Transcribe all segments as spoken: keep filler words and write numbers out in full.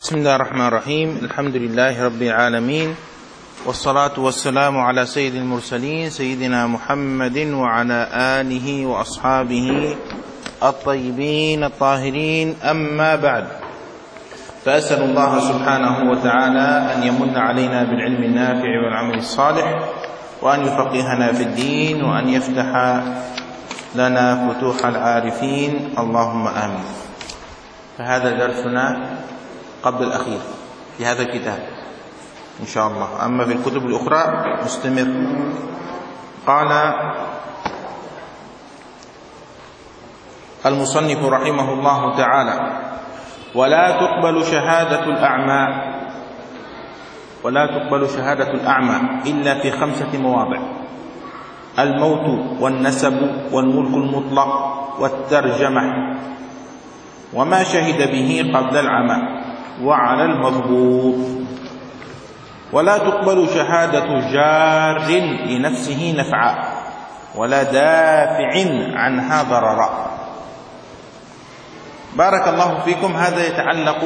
بسم الله الرحمن الرحيم. الحمد لله رب العالمين، والصلاة والسلام على سيد المرسلين سيدنا محمد وعلى آله وأصحابه الطيبين الطاهرين، أما بعد، فأسأل الله سبحانه وتعالى أن يمن علينا بالعلم النافع والعمل الصالح، وأن يفقهنا في الدين، وأن يفتح لنا فتوح العارفين، اللهم آمين. فهذا درسنا قبل الأخير في هذا الكتاب إن شاء الله. أما في الكتب الأخرى مستمر. قال المصنف رحمه الله تعالى: ولا تقبل شهادة الأعمى ولا تقبل شهادة الأعمى إلا في خمسة مواضع: الموت والنسب والملك المطلق والترجمة وما شهد به قبل العمى وعلى المضبوط. ولا تقبل شهادة جار لنفسه نفعا ولا دافع عنها ضررا. بارك الله فيكم. هذا يتعلق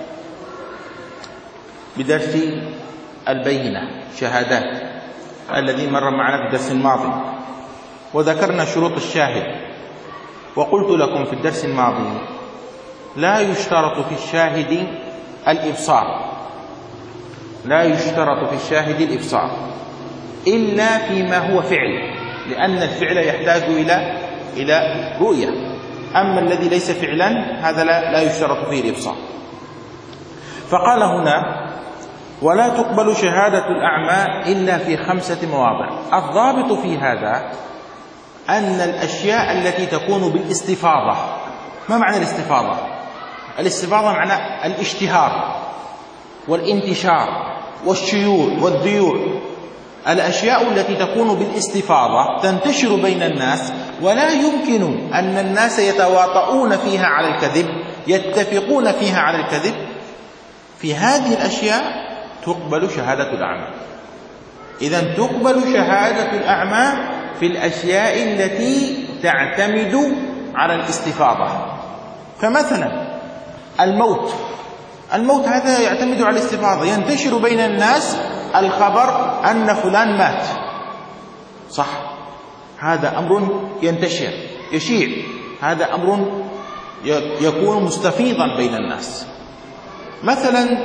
بدرس البينة، شهادات، الذي مر معنا في الدرس الماضي، وذكرنا شروط الشاهد. وقلت لكم في الدرس الماضي: لا يشترط في الشاهد الإبصار لا يشترط في الشاهد الإبصار إلا فيما هو فعل، لأن الفعل يحتاج إلى إلى رؤية. أما الذي ليس فعلا هذا لا, لا يشترط فيه الإبصار. فقال هنا: ولا تقبل شهادة الأعمى إلا في خمسة مواضع. الضابط في هذا أن الأشياء التي تكون بالاستفاضة. ما معنى الاستفاضة؟ الاستفاضة معنى الاشتهار والانتشار والشيوع والذيوع. الأشياء التي تكون بالاستفاضة تنتشر بين الناس، ولا يمكن أن الناس يتواطؤون فيها على الكذب، يتفقون فيها على الكذب. في هذه الأشياء تقبل شهادة الأعمى. إذن تقبل شهادة الأعمى في الأشياء التي تعتمد على الاستفاضة. فمثلا الموت الموت هذا يعتمد على الاستفاضة، ينتشر بين الناس الخبر أن فلان مات، صح؟ هذا أمر ينتشر يشيع، هذا أمر يكون مستفيضا بين الناس. مثلا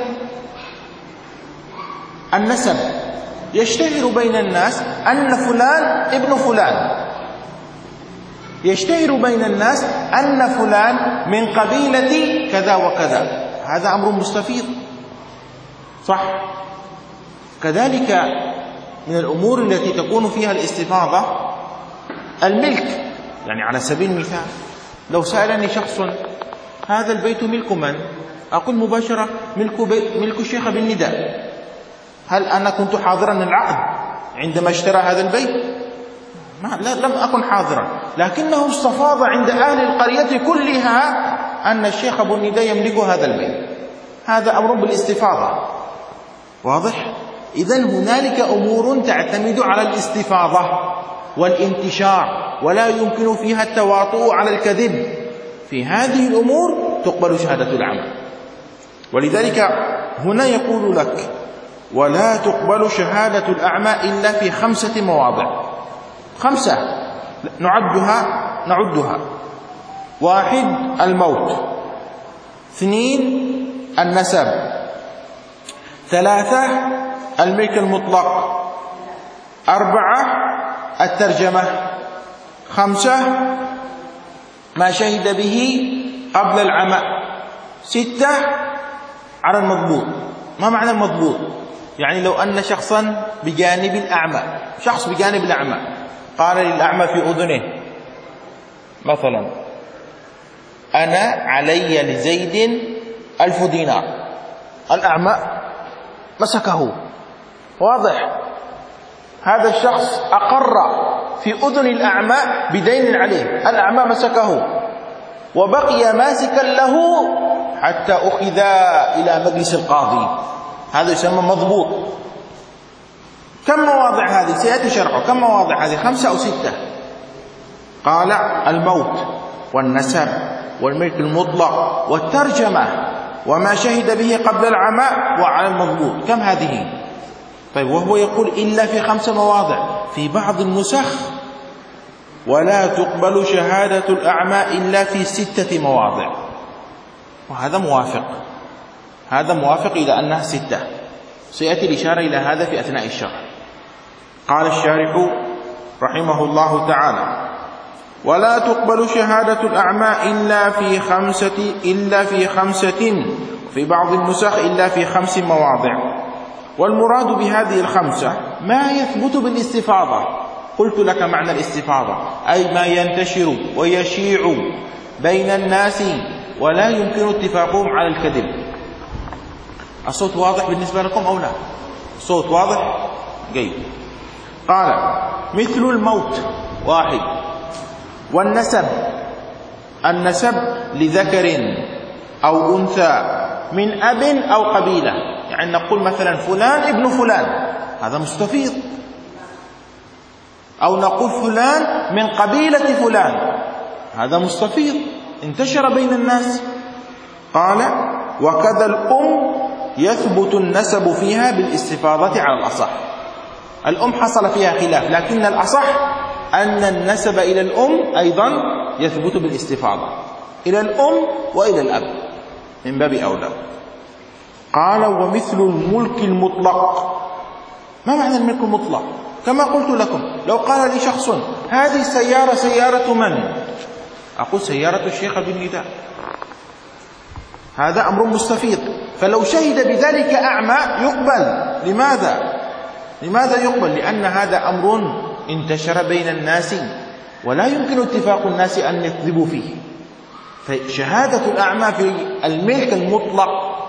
النسب، يشتهر بين الناس أن فلان ابن فلان، يشتهر بين الناس أن فلان من قبيلة كذا وكذا، هذا أمر مستفيض، صح؟ كذلك من الأمور التي تكون فيها الاستفاضة الملك. يعني على سبيل المثال، لو سألني شخص: هذا البيت ملك من؟ أقول مباشرة: ملك, ملك الشيخ بن نداء. هل أنا كنت حاضرا العقد عندما اشترى هذا البيت؟ ما لا لم أكن حاضرا، لكنه استفاض عند أهل القرية كلها أن الشيخ بن نداء يملك هذا البيت. هذا أمر بالاستفاضة، واضح؟ إذن هنالك أمور تعتمد على الاستفاضة والانتشار، ولا يمكن فيها التواطؤ على الكذب. في هذه الأمور تقبل شهادة الأعمى. ولذلك هنا يقول لك: ولا تقبل شهادة الأعمى إلا في خمسة مواضع. خمسة نعدها نعدها: واحد الموت، اثنين النسب، ثلاثة الملك المطلق، أربعة الترجمة، خمسة ما شهد به قبل العمى، ستة على المضبوط. ما معنى المضبوط؟ يعني لو أن شخصا بجانب الأعمى، شخص بجانب الأعمى قال للأعمى في أذنه مثلا: أنا علي لزيد ألف دينار. الأعمى مسكه، واضح؟ هذا الشخص أقر في أذن الأعمى بدين عليه، الأعمى مسكه وبقي ماسكا له حتى أخذ إلى مجلس القاضي. هذا يسمى مضبوط. كم مواضع هذه؟ سيأتي شرحه. كم مواضع هذه؟ خمسة أو ستة. قال: الموت والنسب والملك المطلق والترجمة. وما شهد به قبل العمى وعلى المضبوط. كم هذه؟ طيب وهو يقول إلا في خمس مواضع. في بعض النسخ ولا تقبل شهادة الأعمى إلا في ستة مواضع، وهذا موافق، هذا موافق إلى أنها ستة. سيأتي الإشارة إلى هذا في أثناء الشرح. قال الشارح رحمه الله تعالى: ولا تقبل شهادة الأعمى إلا في خمسة إلا في خمسة في بعض النسخ إلا في خمس مواضع. والمراد بهذه الخمسة ما يثبت بالاستفاضة. قلت لك معنى الاستفاضة، أي ما ينتشر ويشيع بين الناس ولا يمكن اتفاقهم على الكذب. الصوت واضح بالنسبة لكم أو لا؟ الصوت واضح؟ جيد. قال: مثل الموت واحد، والنسب النسب لذكر أو أنثى من أب أو قبيلة، يعني نقول مثلا فلان ابن فلان، هذا مستفيض. أو نقول فلان من قبيلة فلان، هذا مستفيض انتشر بين الناس. قال: وكذا الأم يثبت النسب فيها بالاستفاضة على الأصح. الأم حصل فيها خلاف، لكن الأصح أن النسب إلى الأم أيضا يثبت بالاستفاضة، إلى الأم وإلى الأب من باب أولى. قال: ومثل الملك المطلق. ما معنى الملك المطلق؟ كما قلت لكم، لو قال لي شخص: هذه السيارة سيارة من؟ أقول سيارة الشيخ بن نداء، هذا أمر مستفيض. فلو شهد بذلك أعمى يقبل. لماذا؟ لماذا يقبل؟ لأن هذا أمر انتشر بين الناس ولا يمكن اتفاق الناس أن يكذبوا فيه. فشهادة الأعمى في الملك المطلق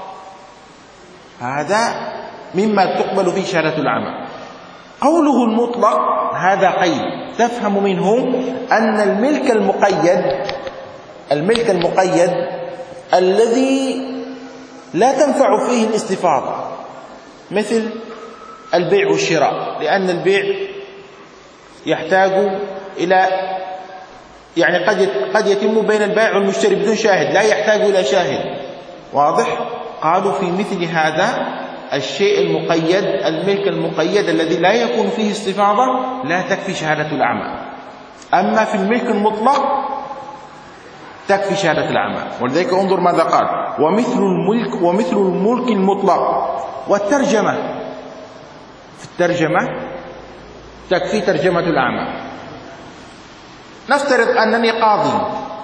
هذا مما تقبل فيه شهادة الأعمى. قوله المطلق هذا قيد، تفهم منه أن الملك المقيد الملك المقيد الذي لا تنفع فيه الاستفاضة، مثل البيع والشراء، لأن البيع يحتاج إلى يعني قد قد يتم بين البائع والمشتري بدون شاهد، لا يحتاج إلى شاهد. واضح؟ قالوا في مثل هذا الشيء المقيد، الملك المقيد الذي لا يكون فيه استفاضة، لا تكفي شهادة الأعمى. أما في الملك المطلق تكفي شهادة الأعمى. ولذلك انظر ماذا قال: ومثل الملك ومثل الملك المطلق. والترجمة، في الترجمة تكفي ترجمة الأعمى. نفترض أنني قاضي،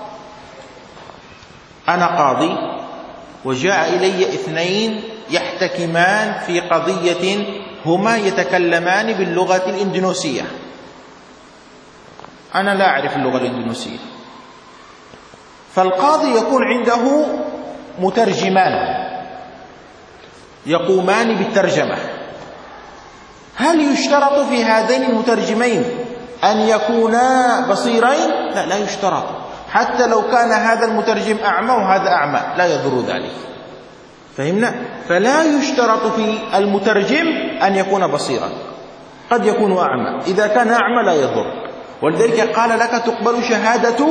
أنا قاضي وجاء إلي اثنين يحتكمان في قضية هما يتكلمان باللغة الإندونيسية. أنا لا أعرف اللغة الإندونيسية، فالقاضي يكون عنده مترجمان يقومان بالترجمة. هل يشترط في هذين المترجمين أن يكونا بصيرين؟ لا، لا يشترط. حتى لو كان هذا المترجم أعمى وهذا أعمى لا يضر ذلك. فهمنا؟ فلا يشترط في المترجم أن يكون بصيرا، قد يكون أعمى، إذا كان أعمى لا يضر. ولذلك قال لك تقبل شهادة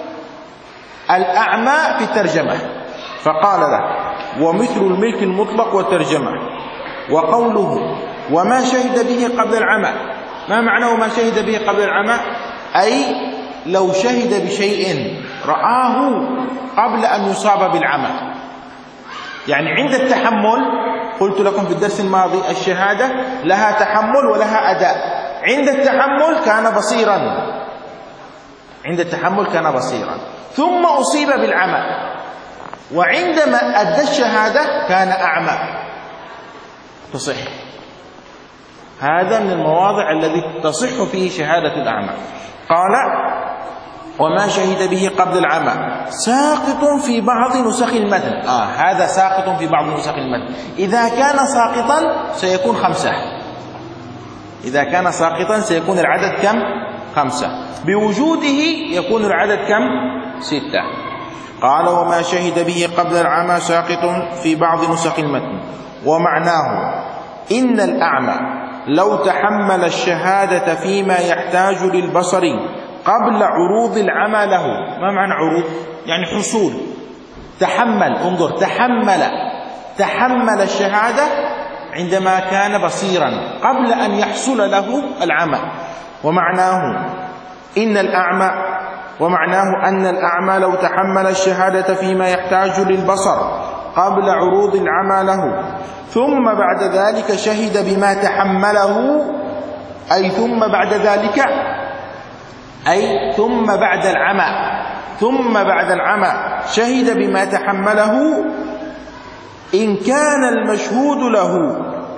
الأعمى في الترجمة. فقال له: ومثل الملك المطلق والترجمة. وقوله: وما شهد به قبل العمى. ما معنى وما شهد به قبل العمى؟ أي لو شهد بشيء رآه قبل أن يصاب بالعمى. يعني عند التحمل، قلت لكم في الدرس الماضي الشهادة لها تحمل ولها أداء. عند التحمل كان بصيرا، عند التحمل كان بصيرا، ثم أصيب بالعمى، وعندما أدى الشهادة كان أعمى، تصح. هذا من المواضع الذي تصح فيه شهادة الأعمى. قال: وما شهد به قبل العمى ساقط في بعض نسخ المتن. آه هذا ساقط في بعض نسخ المتن. إذا كان ساقطا سيكون خمسة، إذا كان ساقطا سيكون العدد كم؟ خمسة. بوجوده يكون العدد كم؟ ستة. قال: وما شهد به قبل العمى ساقط في بعض نسخ المتن. ومعناه إن الأعمى لو تحمل الشهادة فيما يحتاج للبصر قبل عروض العمى له. ما معنى عروض؟ يعني حصول. تحمل، انظر، تحمل تحمل الشهادة عندما كان بصيرا قبل أن يحصل له العمى. ومعناه إن الأعمى ومعناه أن الأعمى لو تحمل الشهادة فيما يحتاج للبصر قبل عروض العمى له، ثم بعد ذلك شهد بما تحمله، أي ثم بعد ذلك أي ثم بعد العمى ثم بعد العمى شهد بما تحمله، إن كان المشهود له،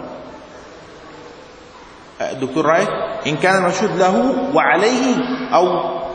دكتور رايت، إن كان المشهود له وعليه أو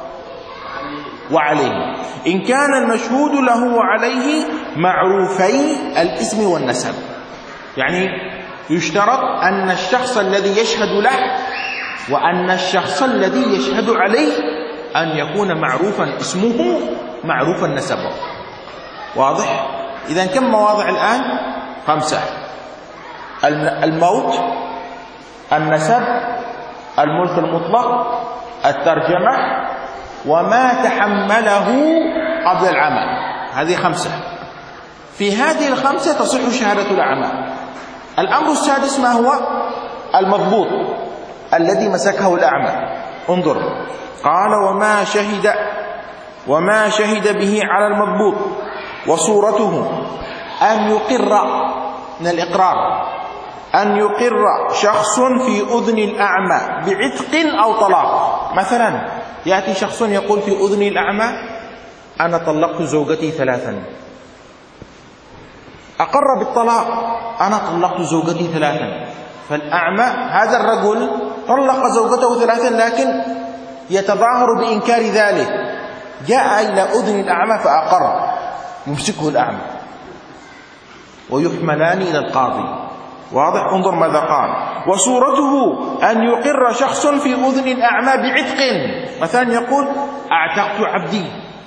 وعليه إن كان المشهود له وعليه معروفي الاسم والنسب. يعني يشترط أن الشخص الذي يشهد له وأن الشخص الذي يشهد عليه أن يكون معروفا اسمه معروفا نسبه. واضح؟ إذا كم مواضع الآن؟ خمسة: الموت، النسب، الملك المطلق، الترجمة، وما تحمله قبل العمى. هذه خمسة. في هذه الخمسة تصح شهادة الأعمى. الأمر السادس ما هو؟ المضبوط الذي مسكه الأعمى. انظر، قال: وما شهد وما شهد به على المضبوط وصورته أن يقر، من الإقرار، أن يقر شخص في أذن الأعمى بعتق أو طلاق. مثلا يأتي شخص يقول في أذن الأعمى: أنا طلقت زوجتي ثلاثا. أقر بالطلاق: أنا طلقت زوجتي ثلاثا. فالأعمى هذا الرجل طلق زوجته ثلاثا لكن يتظاهر بإنكار ذلك، جاء إلى أذن الأعمى فأقر، يمسكه الأعمى ويحملان إلى القاضي. واضح؟ انظر ماذا قال: وصورته أن يقر شخص في أذن الأعمى بعتق. مثلا يقول: أعتقت عبدي،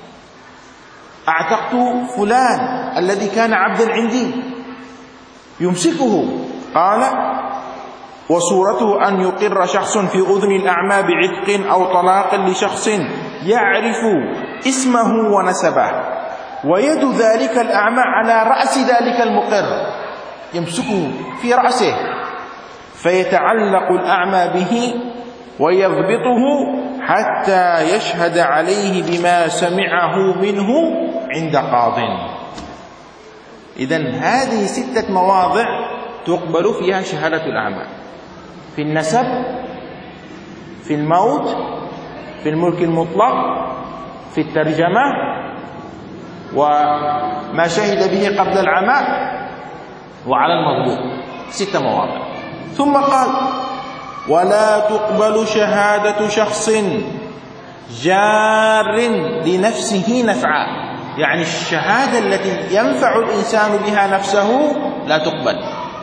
أعتقت فلان الذي كان عبدا عندي، يمسكه. قال: وصورته أن يقر شخص في أذن الأعمى بعتق أو طلاق لشخص يعرف اسمه ونسبه، ويد ذلك الأعمى على رأس ذلك المقر، يمسكه في رأسه، فيتعلق الأعمى به ويضبطه حتى يشهد عليه بما سمعه منه عند قاض. إذن هذه ستة مواضع تقبل فيها شهادة الأعمى: في النسب، في الموت، في الملك المطلق، في الترجمة، وما شهد به قبل العمى، وعلى المضبوط. ست مواضع. ثم قال: ولا تقبل شهادة شخص جار لنفسه نفعا. يعني الشهادة التي ينفع الإنسان بها نفسه لا تقبل.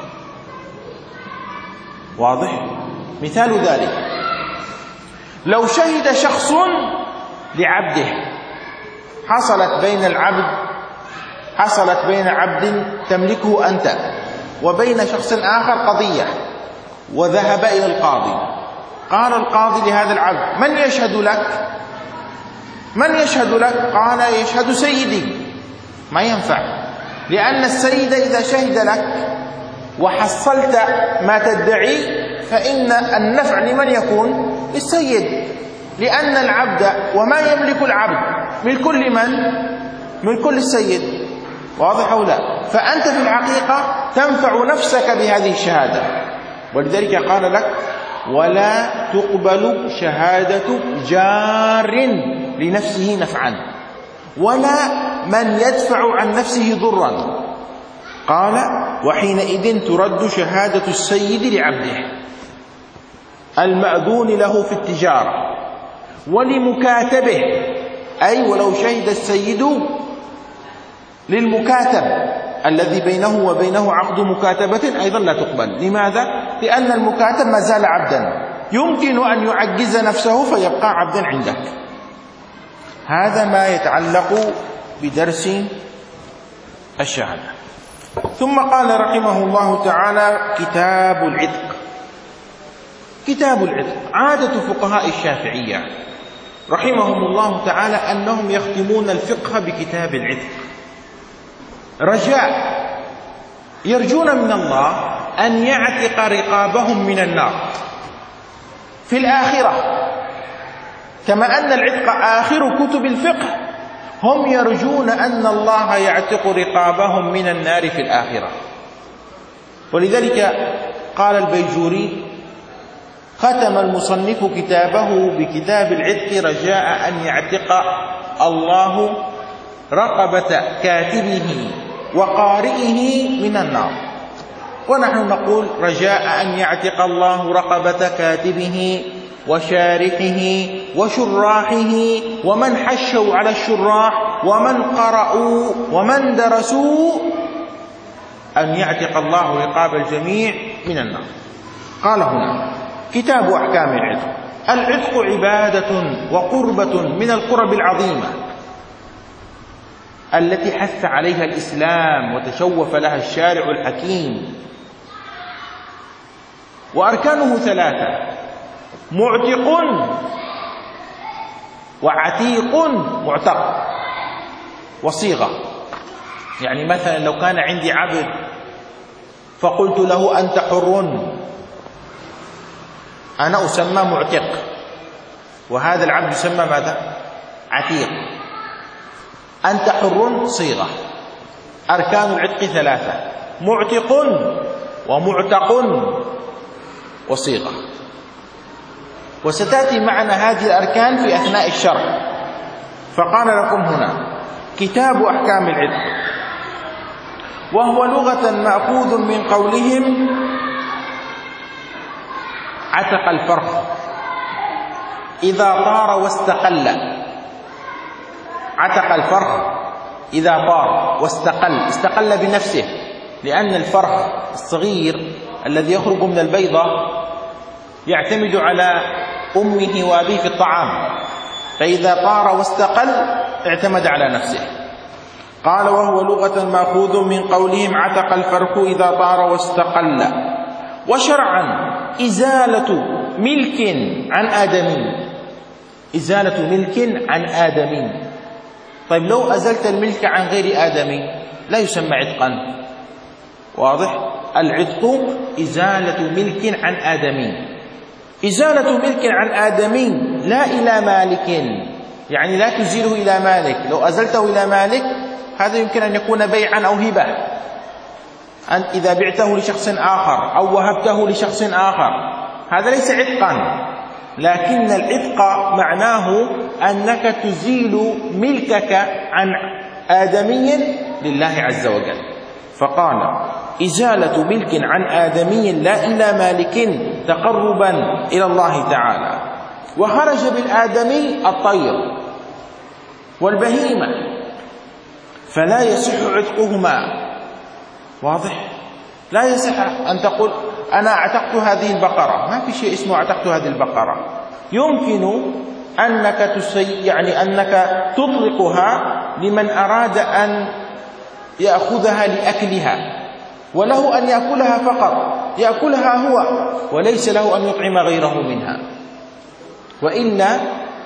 واضح؟ مثال ذلك: لو شهد شخص لعبده، حصلت بين العبد حصلت بين عبد تملكه أنت وبين شخص آخر قضية، وذهب إلى القاضي. قال القاضي لهذا العبد: من يشهد لك؟ من يشهد لك؟ قال: يشهد سيدي. ما ينفع، لأن السيد إذا شهد لك وحصلت ما تدعي فإن النفع لمن يكون؟ للسيد، لأن العبد وما يملك العبد ملك لمن؟ ملك للسيد. واضح أو لا؟ فأنت في الحقيقة تنفع نفسك بهذه الشهادة، ولذلك قال لك: ولا تقبل شهادة جار لنفسه نفعا، ولا من يدفع عن نفسه ضرا. قال: وحينئذ ترد شهادة السيد لعبده المأذون له في التجارة ولمكاتبه، أي ولو شهد السيد للمكاتب الذي بينه وبينه عقد مكاتبة أيضا لا تقبل. لماذا؟ لأن المكاتب ما زال عبدا، يمكن أن يعجز نفسه فيبقى عبدا عندك. هذا ما يتعلق بدرس الشهادة. ثم قال رحمه الله تعالى: كتاب العتق. كتاب العتق عادة فقهاء الشافعية رحمهم الله تعالى أنهم يختمون الفقه بكتاب العتق. رجاء، يرجون من الله أن يعتق رقابهم من النار في الآخرة، كما أن العتق آخر كتب الفقه، هم يرجون أن الله يعتق رقابهم من النار في الآخرة. ولذلك قال البيجوري: ختم المصنف كتابه بكتاب العتق رجاء أن يعتق الله رقبة كاتبه وقارئه من النار. ونحن نقول رجاء أن يعتق الله رقبة كاتبه وشارحه وشراحه ومن حشوا على الشراح ومن قرأوا ومن درسوا، أن يعتق الله رقاب الجميع من النار. قال هنا: كتاب أحكام العتق. العتق عبادة وقربة من القرب العظيمة التي حث عليها الإسلام وتشوف لها الشارع الحكيم، وأركانه ثلاثة: معتق وعتيق معتق وصيغة. يعني مثلا لو كان عندي عبد فقلت له أنت حر، أنا أسمى معتق، وهذا العبد يسمى ماذا؟ عتيق. أنت حر صيغة. أركان العتق ثلاثة: معتق ومعتق وصيغة. وستأتي معنا هذه الأركان في أثناء الشرح. فقال لكم هنا: كتاب أحكام العتق، وهو لغة مأخوذ من قولهم عتق الفرخ إذا طار واستقل. عتق الفرخ إذا طار واستقل، استقل بنفسه، لأن الفرخ الصغير الذي يخرج من البيضة يعتمد على أمه وأبيه في الطعام، فإذا طار واستقل اعتمد على نفسه. قال: وهو لغة مأخوذ من قولهم عتق الفرخ إذا طار واستقل. وشرعا إزالة ملك عن آدمي، إزالة ملك عن آدمي. طيب لو أزلت الملك عن غير آدمي لا يسمى عتقا. واضح؟ العتق إزالة ملك عن آدمي. إزالة ملك عن آدمي لا إلى مالك، يعني لا تزيله إلى مالك. لو أزلته إلى مالك هذا يمكن أن يكون بيعا أو هبة، أن إذا بعته لشخص آخر أو وهبته لشخص آخر، هذا ليس عتقا. لكن العتق معناه أنك تزيل ملكك عن آدمي لله عز وجل. فقال: إزالة ملك عن آدمي لا إلى مالك تقربا إلى الله تعالى. وخرج بالآدمي الطير والبهيمة فلا يصح عتقهما. واضح؟ لا يصح أن تقول أنا اعتقت هذه البقرة، ما في شيء اسمه اعتقت هذه البقرة. يمكن أنك تسي يعني أنك تطلقها لمن أراد أن يأخذها لأكلها، وله أن يأكلها فقط، يأكلها هو وليس له أن يطعم غيره منها. وإلا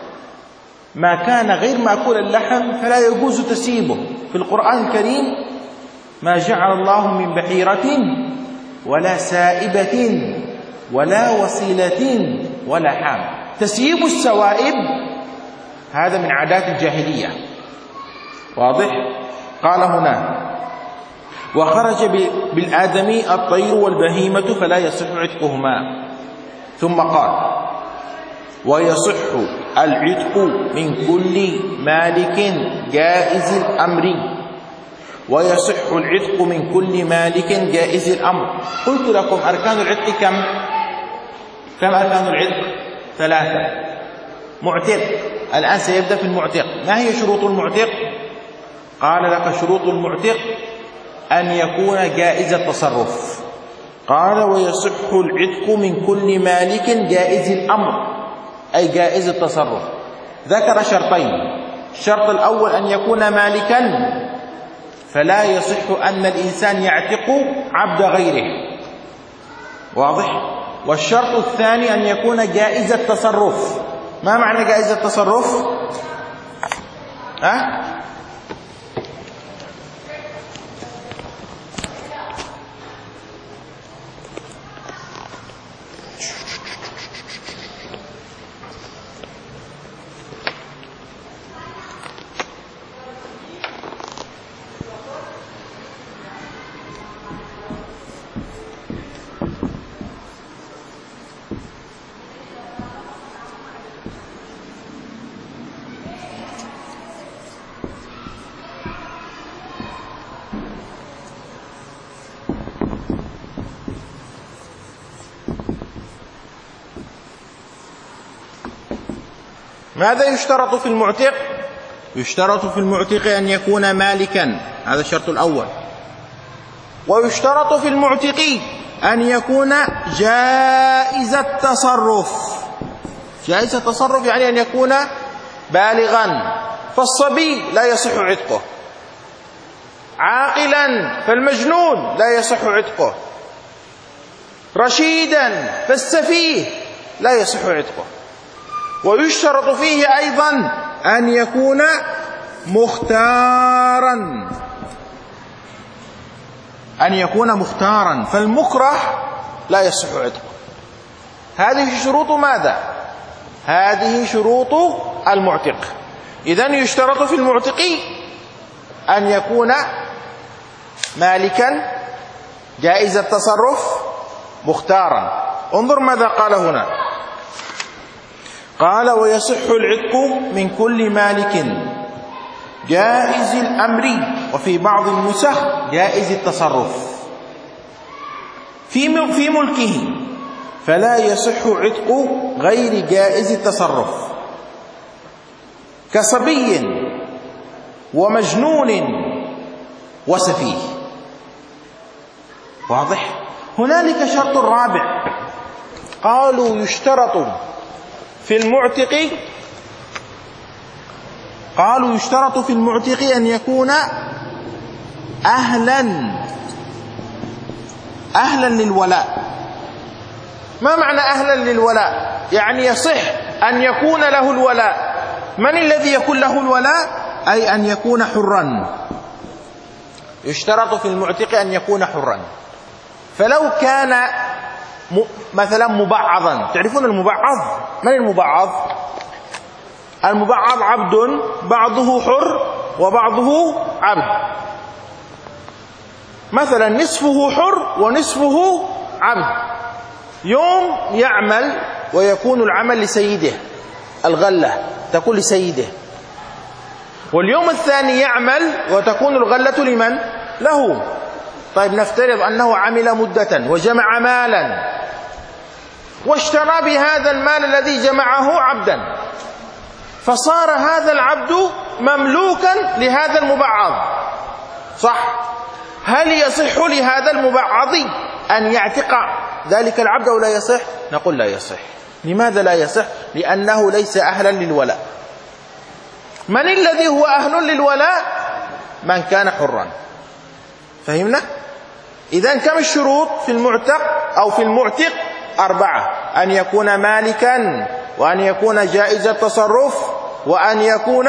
ما كان غير مأكول اللحم فلا يجوز تسييبه. في القرآن الكريم: ما جعل الله من بحيرة ولا سائبة ولا وصيلة ولا حام. تسييب السوائب هذا من عادات الجاهلية. واضح؟ قال هنا: وخرج بالآدمي الطير والبهيمة فلا يصح عتقهما. ثم قال: ويصح العتق من كل مالك جائز الأمر. ويصح العتق من كل مالك جائز الأمر. قلت لكم أركان العتق كم؟ كم أركان العتق؟ ثلاثة. معتق، الآن سيبدأ في المعتق. ما هي شروط المعتق؟ قال لك: شروط المعتق أن يكون جائز التصرف. قال: ويصح العتق من كل مالك جائز الأمر، أي جائز التصرف. ذكر شرطين: الشرط الأول أن يكون مالكا، فلا يصح أن الإنسان يعتق عبد غيره. واضح؟ والشرط الثاني أن يكون جائز التصرف. ما معنى جائز التصرف؟ أه؟ ماذا يشترط في المعتق؟ يشترط في المعتق أن يكون مالكا، هذا الشرط الأول. ويشترط في المعتق أن يكون جائز التصرف. جائز التصرف يعني أن يكون بالغا، فالصبي لا يصح عتقه. عاقلا، فالمجنون لا يصح عتقه. رشيدا، فالسفيه لا يصح عتقه. ويشترط فيه أيضا أن يكون مختارا، أن يكون مختارا، فالمكره لا يصح عتقه. هذه شروط ماذا؟ هذه شروط المعتق. إذن يشترط في المعتق أن يكون مالكا، جائز التصرف، مختارا. انظر ماذا قال هنا. قال: ويصح العتق من كل مالك جائز الأمر، وفي بعض النسخ جائز التصرف في في ملكه، فلا يصح عتق غير جائز التصرف، كصبي ومجنون وسفيه. واضح؟ هنالك شرط رابع، قالوا يشترط في المعتق قالوا يشترط في المعتق أن يكون أهلا أهلا للولاء. ما معنى أهلا للولاء؟ يعني يصح أن يكون له الولاء. من الذي يكون له الولاء؟ أي أن يكون حرا. يشترط في المعتق أن يكون حرا. فلو كان مثلا مبعضا، تعرفون المبعض؟ من المبعض؟ المبعض عبد بعضه حر وبعضه عبد، مثلا نصفه حر ونصفه عبد. يوم يعمل ويكون العمل لسيده، الغلة تكون لسيده، واليوم الثاني يعمل وتكون الغلة لمن؟ له. طيب نفترض أنه عمل مدة وجمع مالا واشترى بهذا المال الذي جمعه عبدا، فصار هذا العبد مملوكا لهذا المبعض، صح؟ هل يصح لهذا المبعض أن يعتق ذلك العبد أو لا يصح؟ نقول لا يصح. لماذا لا يصح؟ لأنه ليس أهلا للولاء. من الذي هو أهل للولاء؟ من كان حرا. فهمنا؟ إذن كم الشروط في المعتق أو في المعتق؟ أربعة: أن يكون مالكا، وأن يكون جائز التصرف، وأن يكون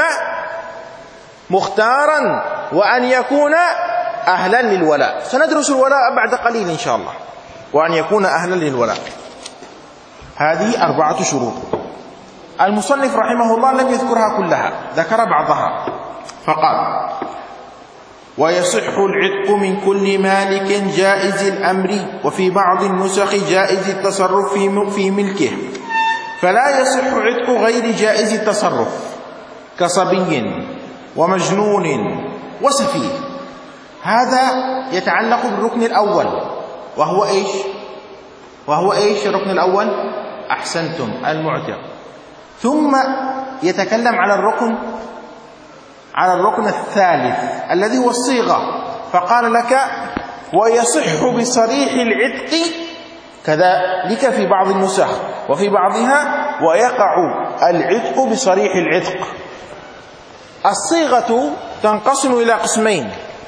مختارا، وأن يكون أهلا للولاء. سندرس الولاء بعد قليل إن شاء الله. وأن يكون أهلا للولاء. هذه أربعة شروط. المصنف رحمه الله لم يذكرها كلها، ذكر بعضها فقال: ويصح العتق من كل مالك جائز الأمر، وفي بعض النسخ جائز التصرف في ملكه، فلا يصح عتق غير جائز التصرف، كصبي ومجنون وسفيه. هذا يتعلق بالركن الأول، وهو إيش؟ وهو إيش الركن الأول؟ أحسنتم، المعتق. ثم يتكلم على الركن على الركن الثالث الذي هو الصيغة، فقال لك: ويصح بصريح العتق، كذلك في بعض النسخ، وفي بعضها ويقع العتق بصريح العتق. الصيغة تنقسم إلى قسمين.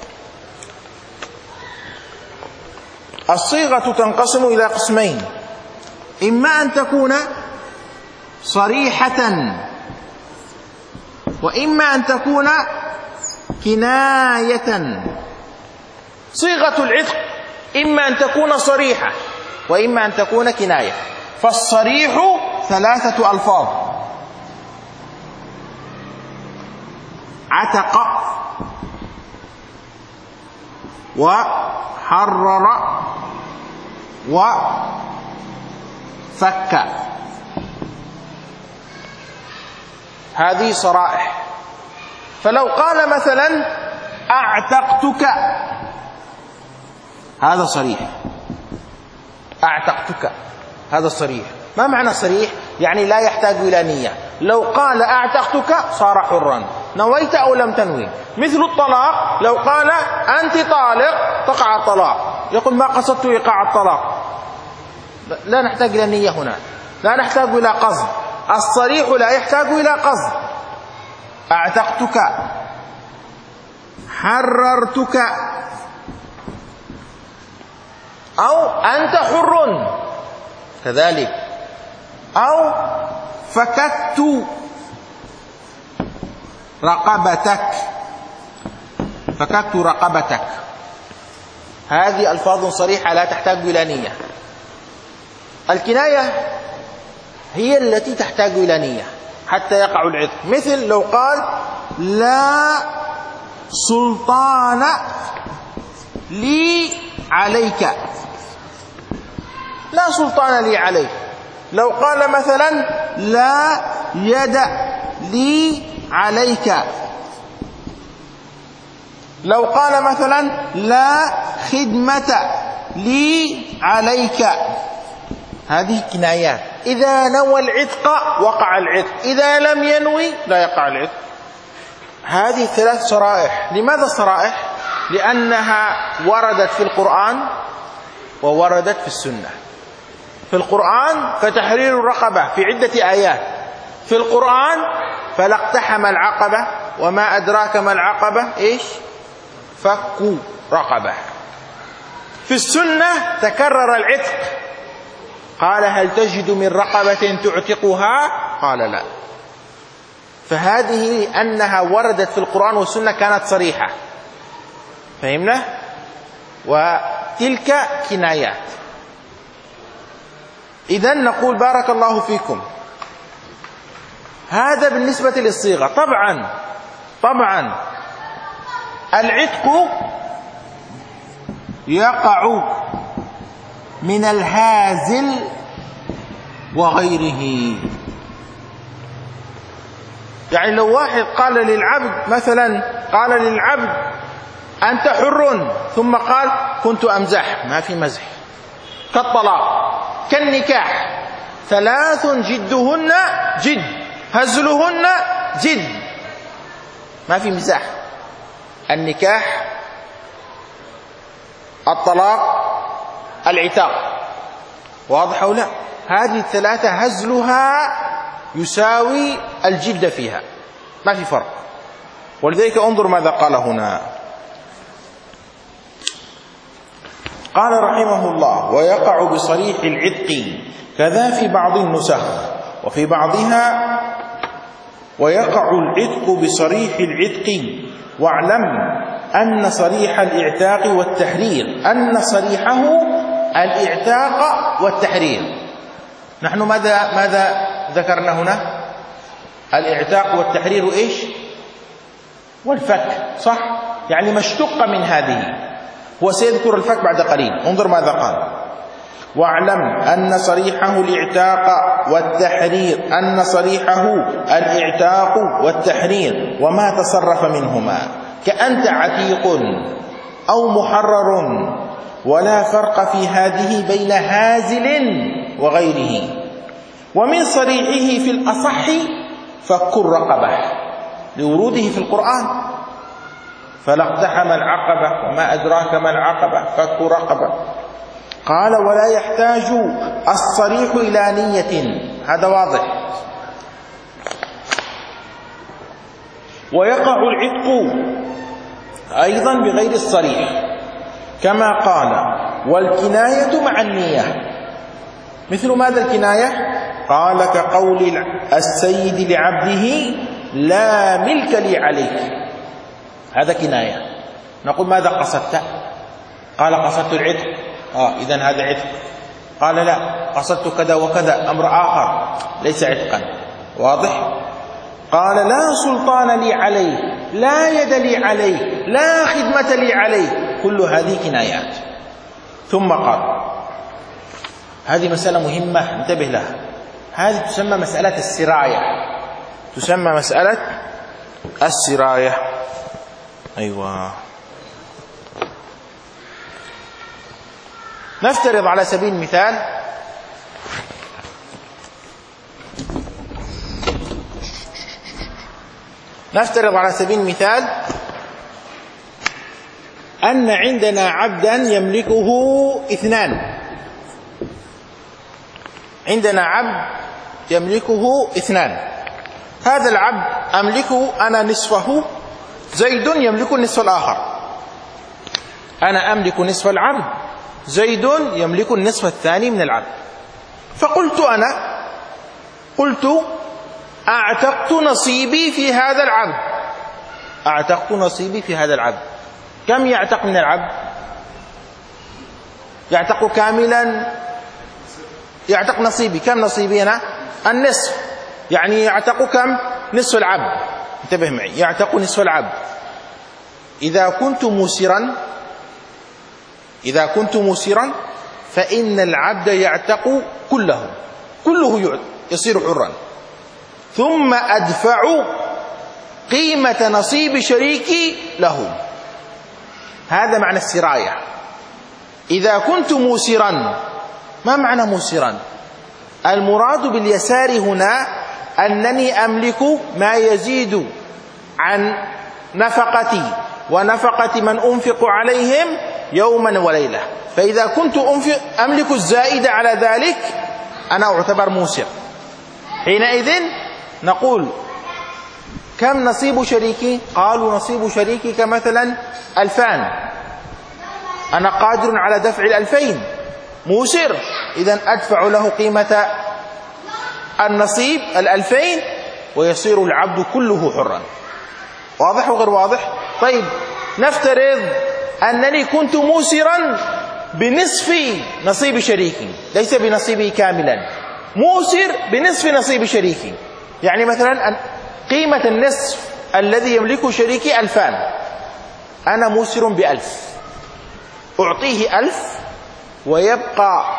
الصيغة تنقسم إلى قسمين: إما أن تكون صريحة، وإما أن تكون كناية. صيغة العتق إما أن تكون صريحة وإما أن تكون كناية. فالصريح ثلاثة ألفاظ: عتق، وحرر، وفك. هذه صرائح. فلو قال مثلا: أعتقتك، هذا صريح. أعتقتك هذا صريح. ما معنى صريح؟ يعني لا يحتاج إلى نية. لو قال أعتقتك صار حرا، نويت أو لم تنوي. مثل الطلاق، لو قال أنت طالق تقع الطلاق، يقول ما قصدت إيقاع الطلاق. لا نحتاج إلى نية هنا، لا نحتاج إلى قصد. الصريح لا يحتاج إلى قصد. أعتقتك، حررتك، أو أنت حر كذلك، أو فككت رقبتك، فككت رقبتك. هذه ألفاظ صريحة لا تحتاج إلى نية. الكناية هي التي تحتاج إلى نية حتى يقع العتق. مثل لو قال لا سلطان لي عليك، لا سلطان لي عليك. لو قال مثلا لا يد لي عليك، لو قال مثلا لا خدمة لي عليك، هذه كنايات. إذا نوى العتق وقع العتق، إذا لم ينوي لا يقع العتق. هذه ثلاث صرائح. لماذا صرائح؟ لأنها وردت في القرآن ووردت في السنة. في القرآن فتحرير الرقبة في عدة آيات. في القرآن فلا اقتحم العقبة وما أدراك ما العقبة، إيش؟ فك رقبة. في السنة تكرر العتق، قال هل تجد من رقبة تعتقها؟ قال لا. فهذه أنها وردت في القرآن والسنة كانت صريحة، فهمنا؟ وتلك كنايات. إذن نقول بارك الله فيكم، هذا بالنسبة للصيغة. طبعا طبعا العتق يقع من الهازل وغيره. يعني لو واحد قال للعبد مثلا، قال للعبد أنت حر، ثم قال كنت أمزح، ما في مزح. كالطلاق، كالنكاح، ثلاث جدهن جد، هزلهن جد، ما في مزاح. النكاح، الطلاق، العتاق، واضح أو لا؟ هذه الثلاثة هزلها يساوي الجد فيها، ما في فرق. ولذلك انظر ماذا قال هنا. قال رحمه الله ويقع بصريح العتق كذا في بعض النسخ وفي بعضها ويقع العتق بصريح العتق واعلم أن صريح الإعتاق والتحرير أن صريحه الإعتاق والتحرير. نحن ماذا ماذا ذكرنا هنا؟ الإعتاق والتحرير إيش؟ والفك، صح؟ يعني ما اشتق من هذه. هو سيذكر الفك بعد قليل. انظر ماذا قال: واعلم أن صريحه الإعتاق والتحرير أن صريحه الإعتاق والتحرير وما تصرف منهما كأنت عتيق أو محرر، ولا فرق في هذه بين هازل وغيره. ومن صريحه في الأصح فك الرقبة لوروده في القرآن: فلا اقتحم العقبة وما أدراك ما العقبة فك رقبة. قال: ولا يحتاج الصريح إلى نية، هذا واضح. ويقع العتق أيضا بغير الصريح كما قال: والكناية مع النية. مثل ماذا الكناية؟ قال: كقول السيد لعبده لا ملك لي عليك، هذا كناية. نقول: ماذا قصدت؟ قال: قصدت العتق. آه إذن هذا عتق. قال: لا، قصدت كذا وكذا، أمر آخر ليس عتقا. واضح؟ قال: لا سلطان لي عليه، لا يد لي عليه، لا خدمة لي عليه، كل هذه كنايات. ثم قال: هذه مسألة مهمة انتبه لها، هذه تسمى مسألة السراية، تسمى مسألة السراية. أيوة. نفترض على سبيل المثال نفترض على سبيل المثال أن عندنا عبدا يملكه اثنان، عندنا عبد يملكه اثنان، هذا العبد أملكه أنا نصفه، زيد يملك النصف الآخر. أنا أملك نصف العبد، زيد يملك النصف الثاني من العبد. فقلت أنا قلت أعتقت نصيبي في هذا العبد، أعتقت نصيبي في هذا العبد. كم يعتق من العبد؟ يعتق كاملا، يعتق نصيبي. كم نصيبي أنا؟ النصف، يعني يعتق كم؟ نصف العبد. انتبه معي، يعتق نصف العبد. إذا كنت موسرا إذا كنت موسرا فإن العبد يعتق كله، كله يصير حرا، ثم أدفع قيمة نصيب شريكي له. هذا معنى السراية. إذا كنت موسرا، ما معنى موسرا؟ المراد باليسار هنا أنني أملك ما يزيد عن نفقتي ونفقة من أنفق عليهم يوما وليلة. فإذا كنت أملك الزائد على ذلك أنا أعتبر موسر. حينئذ نقول كم نصيب شريكي؟ قالوا نصيب شريكي كمثلا ألفان، أنا قادر على دفع الألفين، موسر، إذن أدفع له قيمة النصيب الألفين ويصير العبد كله حرا. واضح وغير واضح؟ طيب نفترض أنني كنت موسرا بنصف نصيب شريكي، ليس بنصيبي كاملا، موسر بنصف نصيب شريكي. يعني مثلا قيمة النصف الذي يملكه شريكي ألفان، أنا موسر بألف، أعطيه ألف ويبقى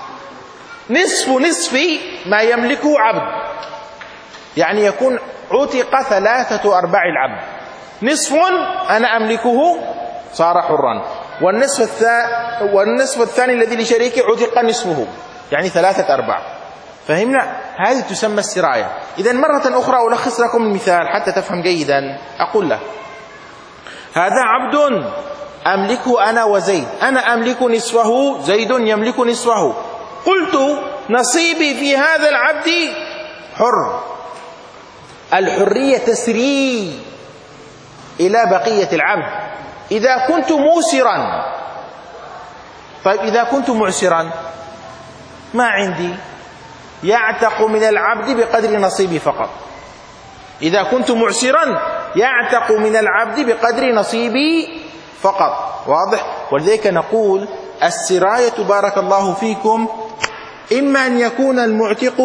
نصف نصف ما يملكه عبد، يعني يكون عتق ثلاثة أرباع العبد. نصف أنا أملكه صار حرا، والنصف الثاني والنصف الثاني الذي لشريكي عتق نصفه، يعني ثلاثة أرباع. فهمنا؟ هذه تسمى السراية. إذا مرة أخرى ألخص لكم المثال حتى تفهم جيدا. أقول لك هذا عبد أملكه أنا وزيد، أنا أملك نصفه، زيد يملك نصفه. قلت نصيبي في هذا العبد حر. الحرية تسري إلى بقية العبد إذا كنت موسرا. طيب إذا كنت معسرا ما عندي، يعتق من العبد بقدر نصيبي فقط. إذا كنت معسرا يعتق من العبد بقدر نصيبي فقط. واضح؟ ولذلك نقول السراية بارك الله فيكم إما أن يكون المعتق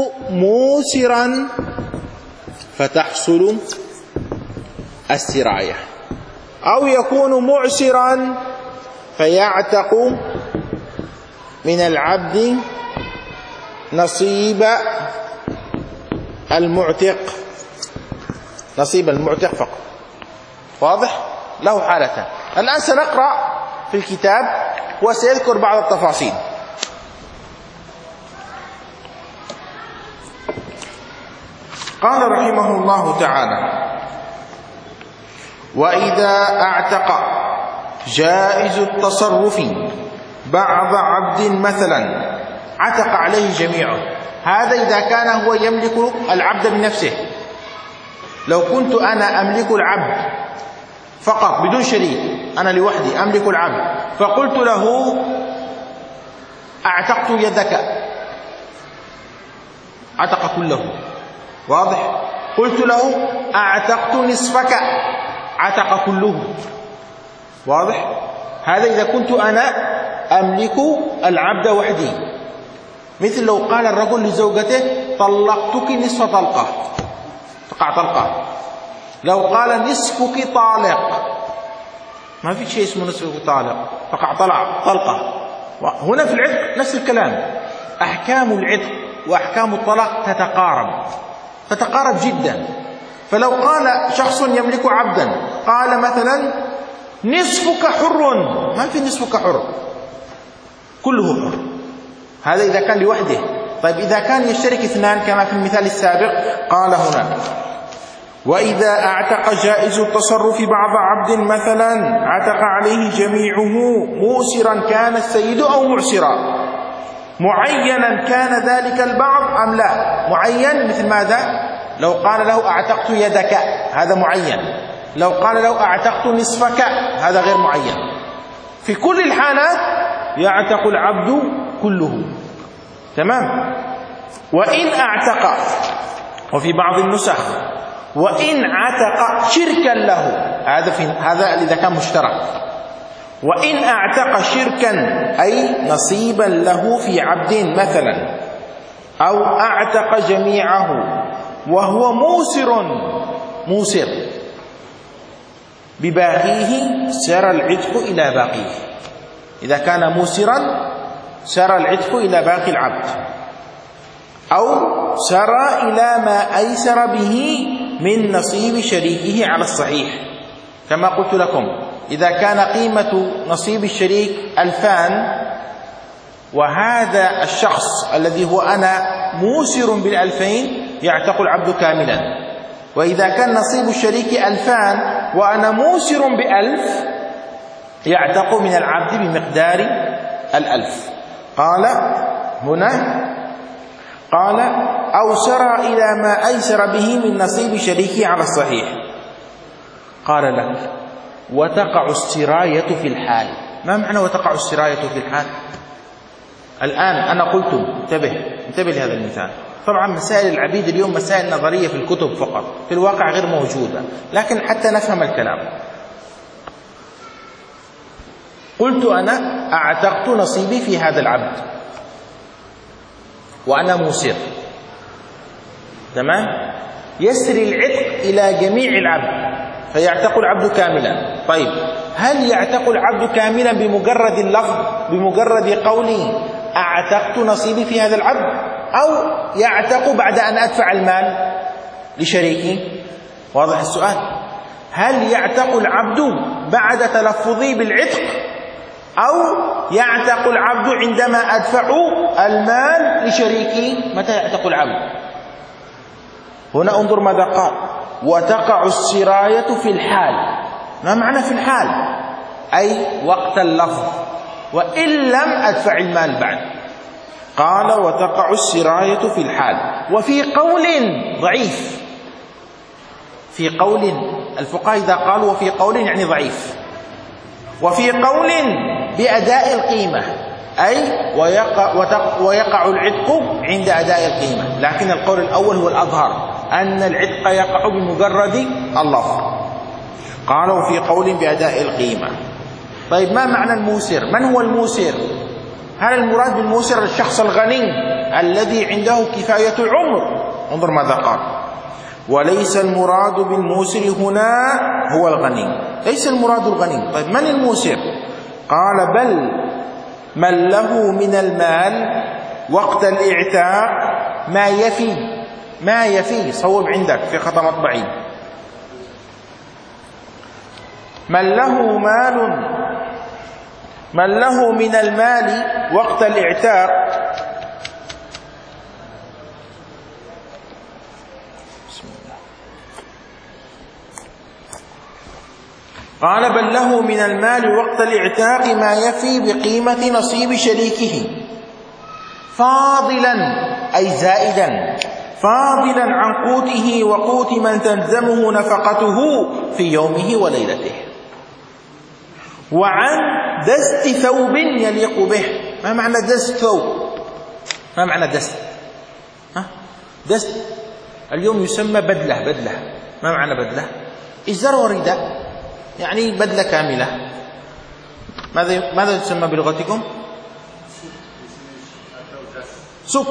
موسرا فتحصل السراية، أو يكون معسرا فيعتق من العبد نصيب المعتق نصيب المعتق فقط. واضح؟ له حالتان. الآن سنقرأ في الكتاب وسيذكر بعض التفاصيل. قال رحمه الله تعالى: وإذا أعتق جائز التصرف بعض عبد مثلا عتق عليه جميعه. هذا إذا كان هو يملك العبد بنفسه. لو كنت أنا أملك العبد فقط بدون شريك، أنا لوحدي أملك العبد، فقلت له أعتقت يدك، عتق كله. واضح؟ قلت له أعتقت نصفك، عتق كله. واضح؟ هذا إذا كنت أنا أملك العبد وحدي. مثل لو قال الرجل لزوجته طلقتك نصف طلقة، تقع طلقة. لو قال نصفك طالق، ما في شيء اسمه نصفك طالق، تقع طلقة. هنا في العتق نفس الكلام، أحكام العتق وأحكام الطلاق تتقارب تتقارب جدا. فلو قال شخص يملك عبدا قال مثلا نصفك حر، ما في نصفك حر، كله حر. هذا إذا كان لوحده. طيب إذا كان يشترك اثنان كما في المثال السابق، قال هنا وإذا أعتق جائز التصرف بعض عبد مثلا عتق عليه جميعه موسرا كان السيد أو معسرا، معينا كان ذلك البعض أم لا؟ معين مثل ماذا؟ لو قال له أعتقت يدك هذا معين، لو قال له أعتقت نصفك هذا غير معين. في كل الحالات يعتق العبد كله. تمام. وإن أعتق، وفي بعض النسخ وإن عتق شركا له، هذا في هذا إذا كان مشترك. وإن أعتق شركا أي نصيبا له في عبد مثلا، أو أعتق جميعه وهو موسر موسر بباقيه سار العتق إلى باقيه. إذا كان موسرا سار العتق إلى باقي العبد، أو سار إلى ما أيسر به من نصيب شريكه على الصحيح. كما قلت لكم إذا كان قيمة نصيب الشريك ألفان، وهذا الشخص الذي هو أنا موسر بالألفين يعتق العبد كاملا. وإذا كان نصيب الشريك ألفان وأنا موسر بألف يعتق من العبد بمقدار الألف. قال هنا قال أو سرى إلى ما أيسر به من نصيب شريكه على الصحيح. قال لك وتقع السراية في الحال. ما معنى وتقع السراية في الحال؟ الآن أنا قلت انتبه انتبه لهذا المثال. طبعا مسائل العبيد اليوم مسائل نظرية في الكتب فقط، في الواقع غير موجودة، لكن حتى نفهم الكلام. قلت أنا أعتقت نصيبي في هذا العبد وأنا موسر، تمام؟ يسري العتق إلى جميع العبد فيعتق العبد كاملا. طيب هل يعتق العبد كاملا بمجرد اللفظ، بمجرد قولي أعتقت نصيبي في هذا العبد، أو يعتق بعد أن أدفع المال لشريكي؟ واضح السؤال. هل يعتق العبد بعد تلفظي بالعتق، أو يعتق العبد عندما أدفع المال لشريكي؟ متى يعتق العبد؟ هنا انظر ماذا قال وتقع السراية في الحال. ما معنى في الحال؟ أي وقت اللفظ، وإن لم أدفع المال بعد. قال وتقع السراية في الحال. وفي قول ضعيف، في قول الفقهاء إذا قالوا وفي قول يعني ضعيف، وفي قول بأداء القيمة، أي ويقع, ويقع العتق عند أداء القيمة. لكن القول الأول هو الأظهر، أن العتق يقع بمجرد اللفظ. قالوا في قول بأداء القيمة. طيب ما معنى الموسر؟ من هو الموسر؟ هل المراد بالموسر الشخص الغني الذي عنده كفاية العمر؟ انظر ماذا قال وليس المراد بالموسر هنا هو الغني، ليس المراد الغني. طيب من الموسر؟ قال بل من له من المال وقت الاعتاق ما يفي. ما يفي صوب عندك في خطأ مطبعي. من له مال من له من المال وقت الاعتاق قال بل له من المال وقت الاعتاق ما يفي بقيمة نصيب شريكه فاضلا أي زائدا، فاضلا عن قوته وقوت من تلزمه نفقته في يومه وليلته، وعن دست ثوب يليق به. ما معنى دست ثوب؟ ما معنى دست؟ ها؟ دست اليوم يسمى بدلة. بدلة ما معنى بدلة؟ إزار ورداء، يعني بدلة كاملة. ماذا ماذا تسمى بلغتكم؟ سك.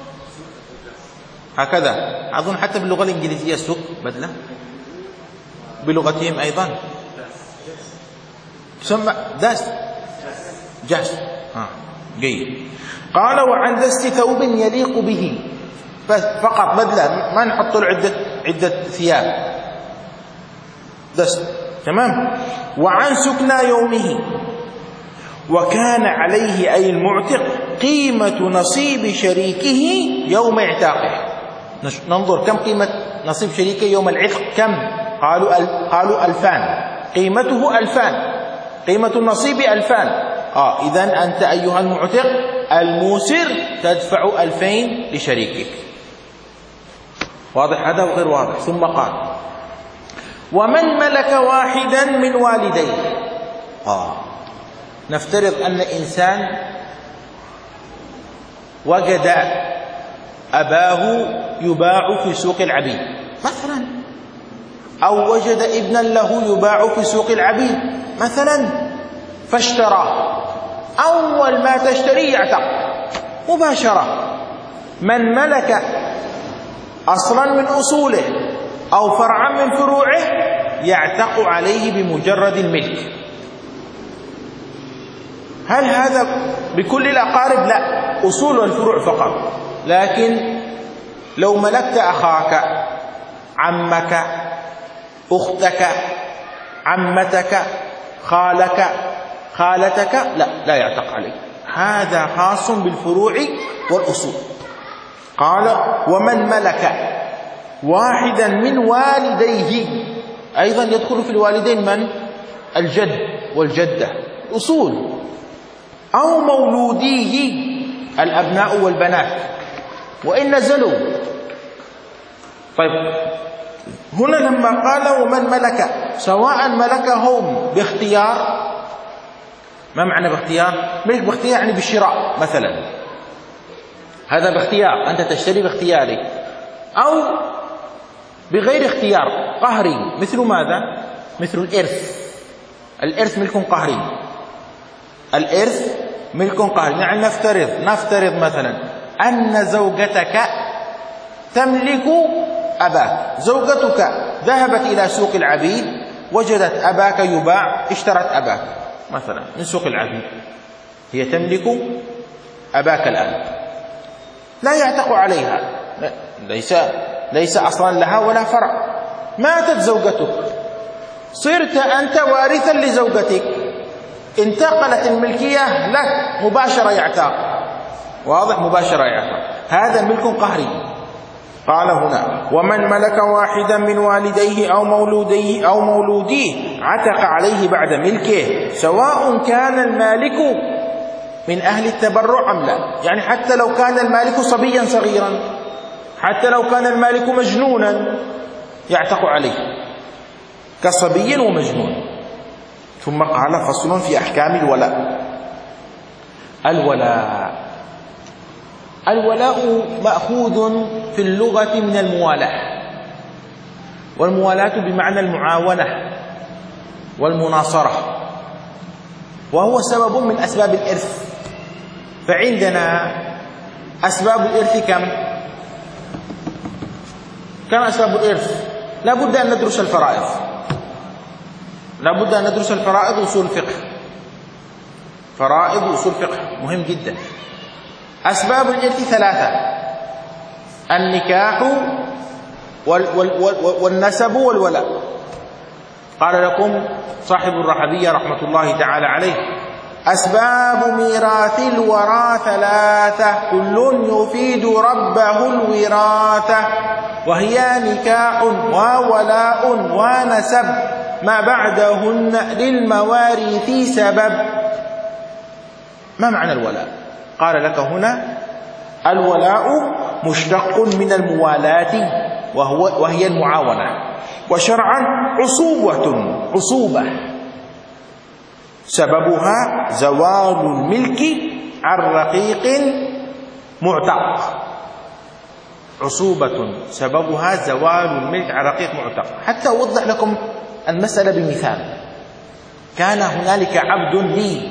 هكذا أظن حتى باللغة الإنجليزية سك بدلة، بلغتهم أيضا تسمى دست جهز. ها جيد. قال وعن دست ثوب يليق به، فقط بدلة، ما نحط له عدة عدة ثياب، دست. تمام. وعن سكنى يومه وكان عليه أي المعتق قيمة نصيب شريكه يوم اعتاقه. ننظر كم قيمة نصيب شريكي يوم العتق كم؟ قالوا ال... قالوا ألفان، قيمته ألفان، قيمة النصيب ألفان. آه إذن أنت أيها المعتق الموسر تدفع ألفين لشريكك. واضح هذا وغير واضح؟ ثم قال: ومن ملك واحدا من والديه. آه نفترض أن إنسان وجد أباه يباع في سوق العبيد مثلا، أو وجد ابنا له يباع في سوق العبيد مثلا فاشتراه. أول ما تشتري يعتق مباشرة. من ملك أصلا من أصوله أو فرعا من فروعه يعتق عليه بمجرد الملك. هل هذا بكل الأقارب؟ لا، أصول والفروع فقط. لكن لو ملكت أخاك، عمك، أختك، عمتك، خالك، خالتك، لا لا يعتق عليك. هذا خاص بالفروع والأصول. قال: ومن ملك واحدا من والديه، أيضا يدخل في الوالدين من؟ الجد والجدة، أصول. أو مولوديه، الأبناء والبنات وإن نزلوا. طيب هنا لما قال ومن ملك، سواء ملكهم باختيار. ما معنى باختيار؟ ملك باختيار يعني بالشراء مثلا، هذا باختيار، أنت تشتري باختيارك. أو بغير اختيار، قهري. مثل ماذا؟ مثل الإرث. الإرث ملك قهري. الإرث ملك قهري. يعني نفترض نفترض مثلا أن زوجتك تملك أباك. زوجتك ذهبت إلى سوق العبيد، وجدت أباك يباع، اشترت أباك مثلا من سوق العبيد. هي تملك أباك الآن، لا يعتق عليها، ليس ليس أصلا لها ولا فرع. ماتت زوجتك، صرت أنت وارثا لزوجتك، انتقلت الملكية لك مباشرة يعتق. واضح؟ مباشرة يعتق. هذا ملك قهري. قال هنا: ومن ملك واحدا من والديه أو مولوديه أو مولوديه عتق عليه بعد ملكه، سواء كان المالك من أهل التبرع أم لا. يعني حتى لو كان المالك صبيا صغيرا، حتى لو كان المالك مجنونا يعتق عليه كصبي ومجنون. ثم قال: فصل في أحكام الولاء. الولاء الولاء مأخوذ في اللغة من الموالاة، والموالاة بمعنى المعاونة والمناصرة، وهو سبب من أسباب الإرث. فعندنا أسباب الإرث كم؟ كم أسباب الإرث؟ لا بد أن ندرس الفرائض، لا بد أن ندرس الفرائض وأصول الفقه. فرائض وأصول الفقه مهم جدا. أسباب الإرث ثلاثة: النكاح والنسب والولاء. قال لكم صاحب الرحبية رحمة الله تعالى عليه: أسباب ميراث الورى ثلاثة، كل يفيد ربه الوراثة، وهي نكاح وولاء ونسب، ما بعدهن للمواريث سبب. ما معنى الولاء؟ قال لك هنا: الولاء مشتق من الموالاة، وهو وهي المعاونة، وشرعا عصوبة عصوبة سببها زوال الملك عن رقيق معتق. عصوبة سببها زوال الملك عن رقيق معتق. حتى أوضح لكم المسألة بمثال: كان هنالك عبد لي،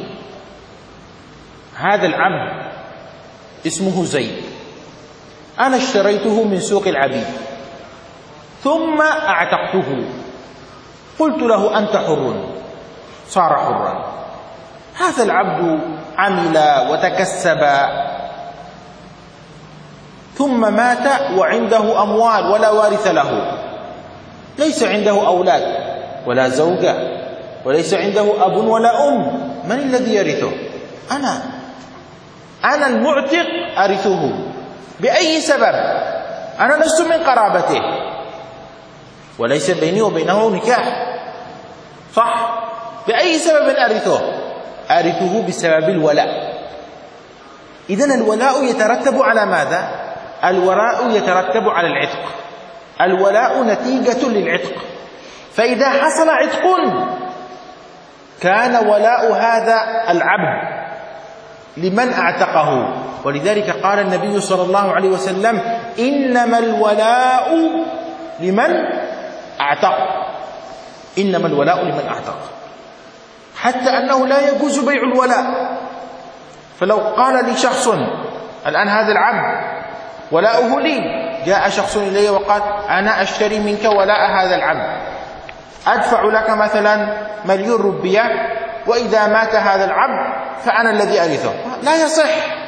هذا العبد اسمه زيد، أنا اشتريته من سوق العبيد ثم أعتقته، قلت له أنت حر، صار حرا. هذا العبد عمل وتكسب ثم مات وعنده أموال ولا وارث له، ليس عنده أولاد ولا زوجة، وليس عنده أب ولا أم. من الذي يرثه؟ أنا أنا المعتق أرثه. بأي سبب؟ أنا لست من قرابته، وليس بيني وبينه نكاح، صح؟ بأي سبب أرثه؟ أرثه بسبب الولاء. إذن الولاء يترتب على ماذا؟ الولاء يترتب على العتق. الولاء نتيجة للعتق، فإذا حصل عتق كان ولاء هذا العبد لمن اعتقه. ولذلك قال النبي صلى الله عليه وسلم: إنما الولاء لمن اعتق. إنما الولاء لمن اعتق، حتى أنه لا يجوز بيع الولاء. فلو قال لي شخص الآن هذا العبد ولاؤه لي، جاء شخص إلي وقال: أنا أشتري منك ولاء هذا العبد، أدفع لك مثلا مليون روبية، وإذا مات هذا العبد فأنا الذي أرثه. لا يصح.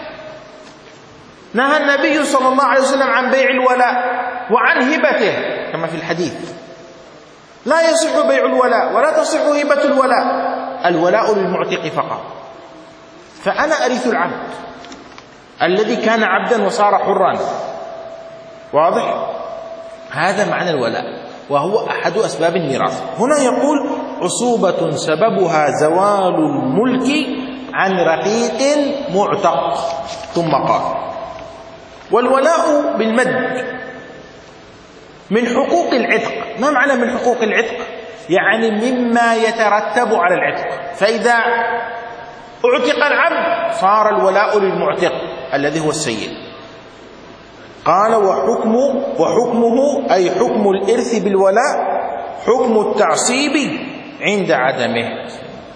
نهى النبي صلى الله عليه وسلم عن بيع الولاء وعن هبته كما في الحديث. لا يصح بيع الولاء ولا تصح هبة الولاء، الولاء للمعتق فقط. فأنا أرث العبد الذي كان عبدا وصار حرا، واضح؟ هذا معنى الولاء، وهو أحد أسباب الميراث. هنا يقول: عصوبة سببها زوال الملك عن رقيق معتق. ثم قال: والولاء بالمد من حقوق العتق. ما معنى من حقوق العتق؟ يعني مما يترتب على العتق. فإذا اعتق العبد صار الولاء للمعتق الذي هو السيد. قال: وحكم وحكمه أي حكم الإرث بالولاء حكم التعصيب عند عدمه.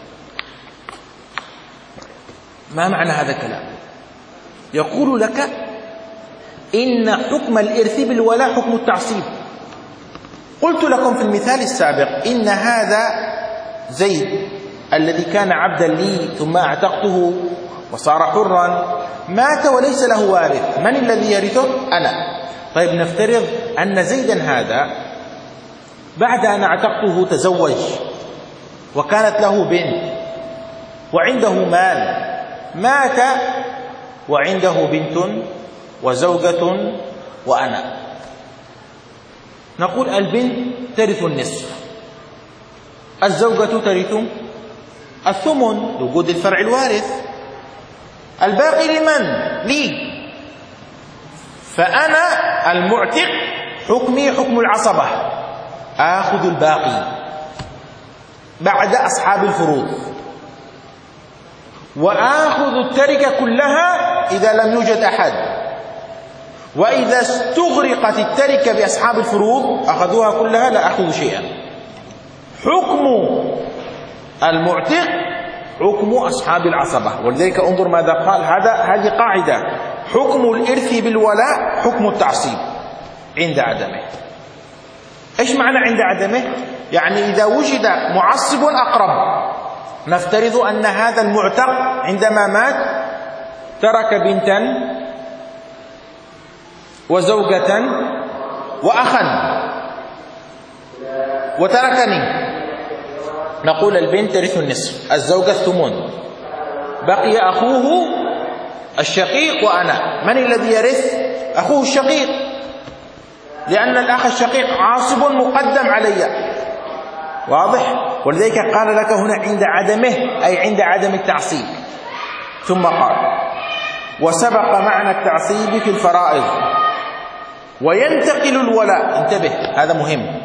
ما معنى هذا الكلام؟ يقول لك إن حكم الإرث بالولاء حكم التعصيب. قلت لكم في المثال السابق إن هذا زيد الذي كان عبدا لي ثم اعتقته وصار حرا، مات وليس له وارث. من الذي يرثه؟ أنا. طيب نفترض أن زيدا هذا بعد أن اعتقته تزوج وكانت له بنت وعنده مال، مات وعنده بنت وزوجة وأنا. نقول البنت ترث النصف، الزوجة ترث الثمن لوجود الفرع الوارث، الباقي لمن؟ لي. فأنا المعتق حكمي حكم العصبة، آخذ الباقي بعد أصحاب الفروض، وآخذ التركة كلها إذا لم يوجد أحد. وإذا استغرقت التركة بأصحاب الفروض أخذوها كلها لا أخذ شيئا. حكم المعتق حكم أصحاب العصبة. ولذلك انظر ماذا قال. هذا هذه قاعدة: حكم الإرث بالولاء حكم التعصيب عند عدمه. إيش معنى عند عدمه؟ يعني إذا وجد معصب أقرب. نفترض أن هذا المعتق عندما مات ترك بنتا وزوجة وأخا وتركني. نقول البنت ترث النصف، الزوجة الثمن، بقي أخوه الشقيق وأنا. من الذي يرث؟ أخوه الشقيق، لأن الأخ الشقيق عاصب مقدم علي، واضح؟ ولذلك قال لك هنا عند عدمه أي عند عدم التعصيب. ثم قال: وسبق معنى التعصيب في الفرائض وينتقل الولاء. انتبه، هذا مهم.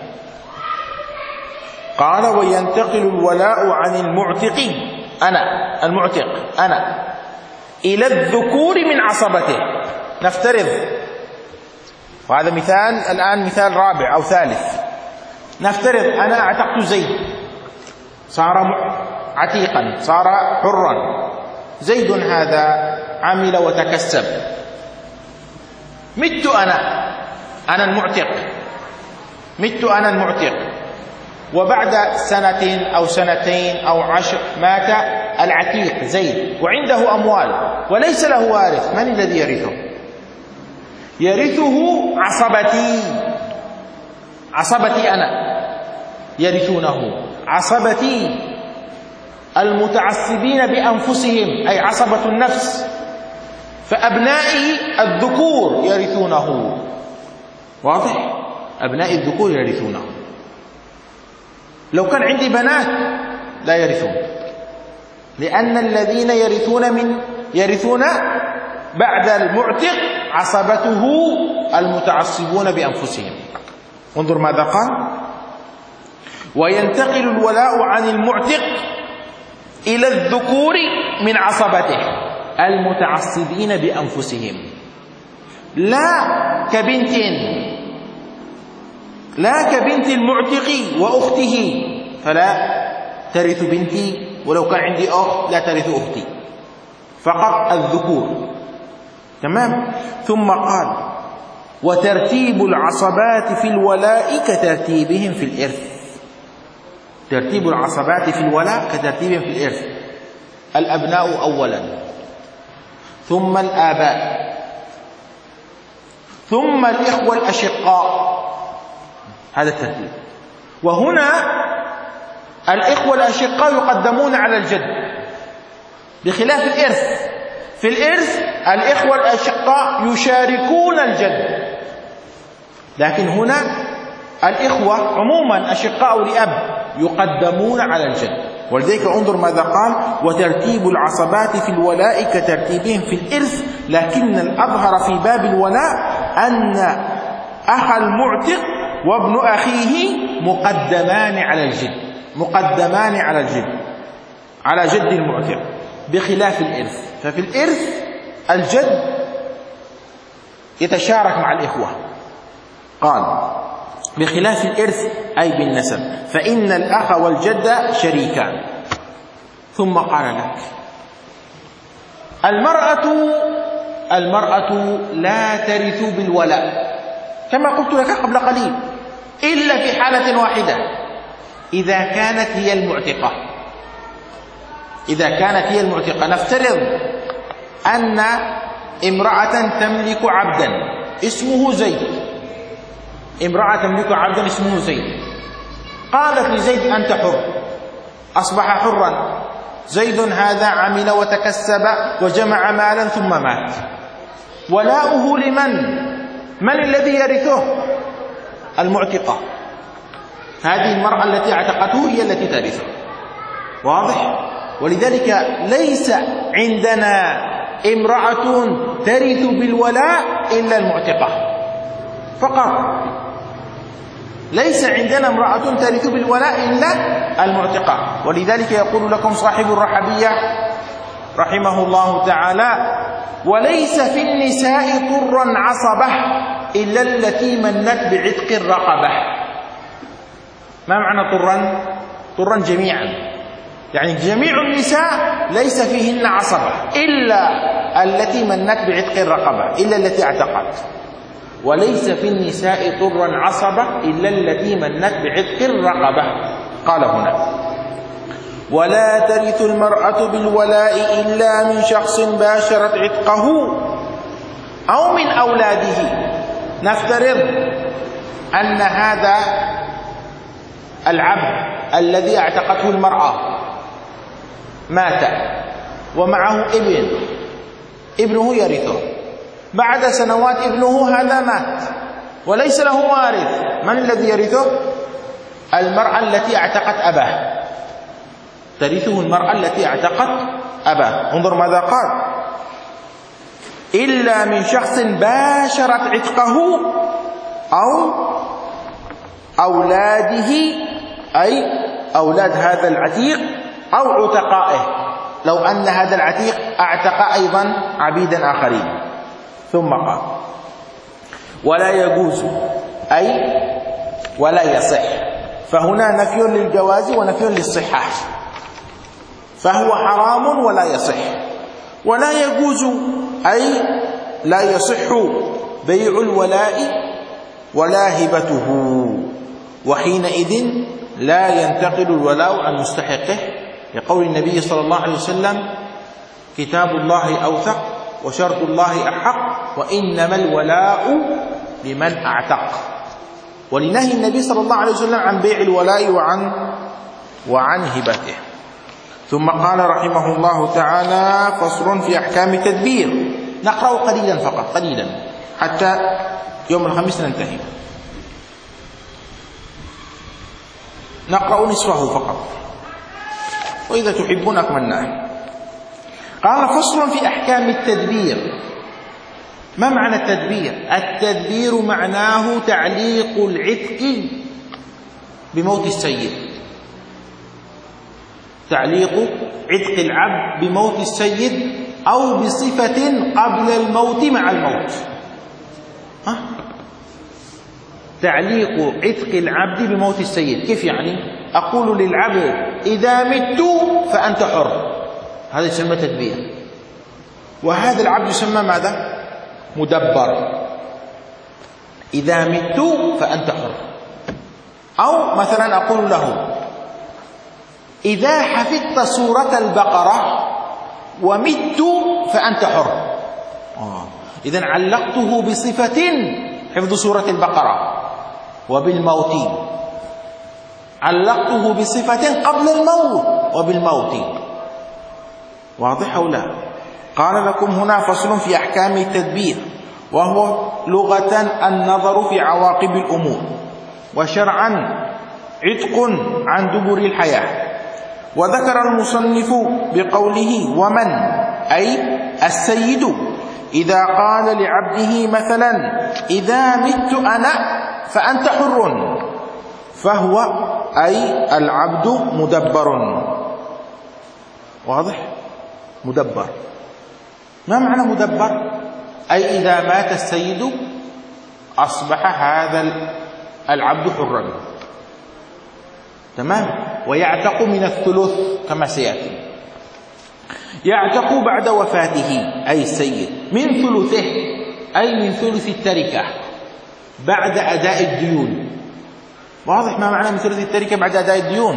قال: وينتقل الولاء عن المعتق، أنا المعتق أنا، إلى الذكور من عصبته. نفترض، وهذا مثال الآن مثال رابع أو ثالث. نفترض أنا اعتقت زيد، صار عتيقا، صار حرا. زيد هذا عمل وتكسب، مت أنا أنا المعتق، مت أنا المعتق، وبعد سنة أو سنتين أو عشر مات العتيق زيد وعنده أموال وليس له وارث. من الذي يرثه؟ يرثه عصبتي، عصبتي أنا يرثونه، عصبتي المتعصبين بأنفسهم أي عصبة النفس، فأبنائي الذكور يرثونه. واضح؟ أبناء الذكور يرثونه. لو كان عندي بنات لا يرثون، لأن الذين يرثون من يرثون بعد المعتق عصبته المتعصبون بأنفسهم. انظر ماذا قال: وينتقل الولاء عن المعتق إلى الذكور من عصبته المتعصبين بأنفسهم، لا كبنت لا كبنت المعتق وأخته، فلا ترث بنتي، ولو كان عندي أخت لا ترث أختي، فقط الذكور. تمام. ثم قال: وترتيب العصبات في الولاء كترتيبهم في الإرث. ترتيب العصبات في الولاء كترتيبهم في الإرث، الأبناء أولا، ثم الآباء، ثم الإخوة الأشقاء، هذا الترتيب. وهنا الإخوة الأشقاء يقدمون على الجد بخلاف الإرث. في الإرث الإخوة الأشقاء يشاركون الجد، لكن هنا الإخوة عموما أشقاء لأب يقدمون على الجد. ولذلك انظر ماذا قال: وترتيب العصبات في الولاء كترتيبهم في الإرث، لكن الأظهر في باب الولاء أن أخ المعتق وابن أخيه مقدمان على الجد، مقدمان على الجد، على جد المعتق، بخلاف الإرث. ففي الإرث الجد يتشارك مع الإخوة، قال بخلاف الإرث أي بالنسب، فإن الأخ والجد شريكان. ثم قال لك: المرأة المرأة لا ترث بالولاء كما قلت لك قبل قليل، إلا في حالة واحدة، إذا كانت هي المعتقة. إذا كانت هي المعتقة، نفترض أن امرأة تملك عبدا اسمه زيد، امرأة تملك عبدا اسمه زيد، قالت لزيد: أنت حر، أصبح حرا. زيد هذا عمل وتكسب وجمع مالا ثم مات، ولاؤه لمن؟ من الذي يرثه؟ المعتقة. هذه المرأة التي اعتقته هي التي ترثه، واضح؟ ولذلك ليس عندنا امرأة ترث بالولاء إلا المعتقة فقط، ليس عندنا امرأة ترث بالولاء إلا المعتقة. ولذلك يقول لكم صاحب الرحبية رحمه الله تعالى: وليس في النساء طرا عصبة إلا التي منت بعتق الرقبة. ما معنى طرا؟ طرا جميعا، يعني جميع النساء ليس فيهن عصبة إلا التي منت بعتق الرقبة، إلا التي اعتقت. وليس في النساء طرا عصبة إلا التي منت بعتق الرقبة. قال هنا: ولا ترث المرأة بالولاء إلا من شخص باشرت عتقه أو من أولاده. نفترض أن هذا العبد الذي اعتقته المرأة مات ومعه ابن، ابنه يرثه، بعد سنوات ابنه هذا مات وليس له وارث، من الذي يرثه؟ المرأة التي اعتقت أباه، ترثه المرأة التي اعتقت أباه. انظر ماذا قال: إلا من شخص باشرت عتقه أو أولاده، أي أولاد هذا العتيق أو عتقائه، لو أن هذا العتيق اعتق أيضا عبيدا آخرين. ثم قال: ولا يجوز أي ولا يصح، فهنا نفي للجواز ونفي للصحة، فهو حرام ولا يصح. ولا يجوز أي لا يصح بيع الولاء ولا هبته، وحينئذ لا ينتقل الولاء عن مستحقه، لقول النبي صلى الله عليه وسلم: كتاب الله أوثق وشرط الله أحق وإنما الولاء لمن أعتق. ولنهي النبي صلى الله عليه وسلم عن بيع الولاء وعن وعن هبته. ثم قال رحمه الله تعالى: فصل في أحكام التدبير. نقرأ قليلا فقط، قليلا حتى يوم الخميس ننتهي. نقرأ نصفه فقط، وإذا تحبون أكملناه. قال: فصل في أحكام التدبير. ما معنى التدبير؟ التدبير معناه تعليق العتق بموت السيد، تعليق عتق العبد بموت السيد أو بصفة قبل الموت مع الموت. ها؟ تعليق عتق العبد بموت السيد كيف يعني؟ أقول للعبد: إذا مت فأنت حر، هذا يسمى تدبير. وهذا العبد يسمى ماذا؟ مدبر. إذا مت فأنت حر. أو مثلا أقول له: إذا حفظت سورة البقرة ومت فأنت حر. آه. إذن علقته بصفة حفظ سورة البقرة، وبالموت علقته بصفة قبل الموت وبالموت. واضح أو لا؟ قال لكم هنا فصل في أحكام التدبير، وهو لغة النظر في عواقب الأمور، وشرعا عتق عن دبر الحياة. وذكر المصنف بقوله: ومن، أي السيد، إذا قال لعبده مثلا: إذا مت أنا فأنت حر، فهو أي العبد مدبر. واضح؟ مدبر. ما معنى مدبر؟ أي إذا مات السيد أصبح هذا العبد حرا. تمام؟ ويعتق من الثلث كما سيأتي. يعتق بعد وفاته أي السيد من ثلثه، أي من ثلث التركة بعد أداء الديون. واضح ما معنى من ثلث التركة بعد أداء الديون؟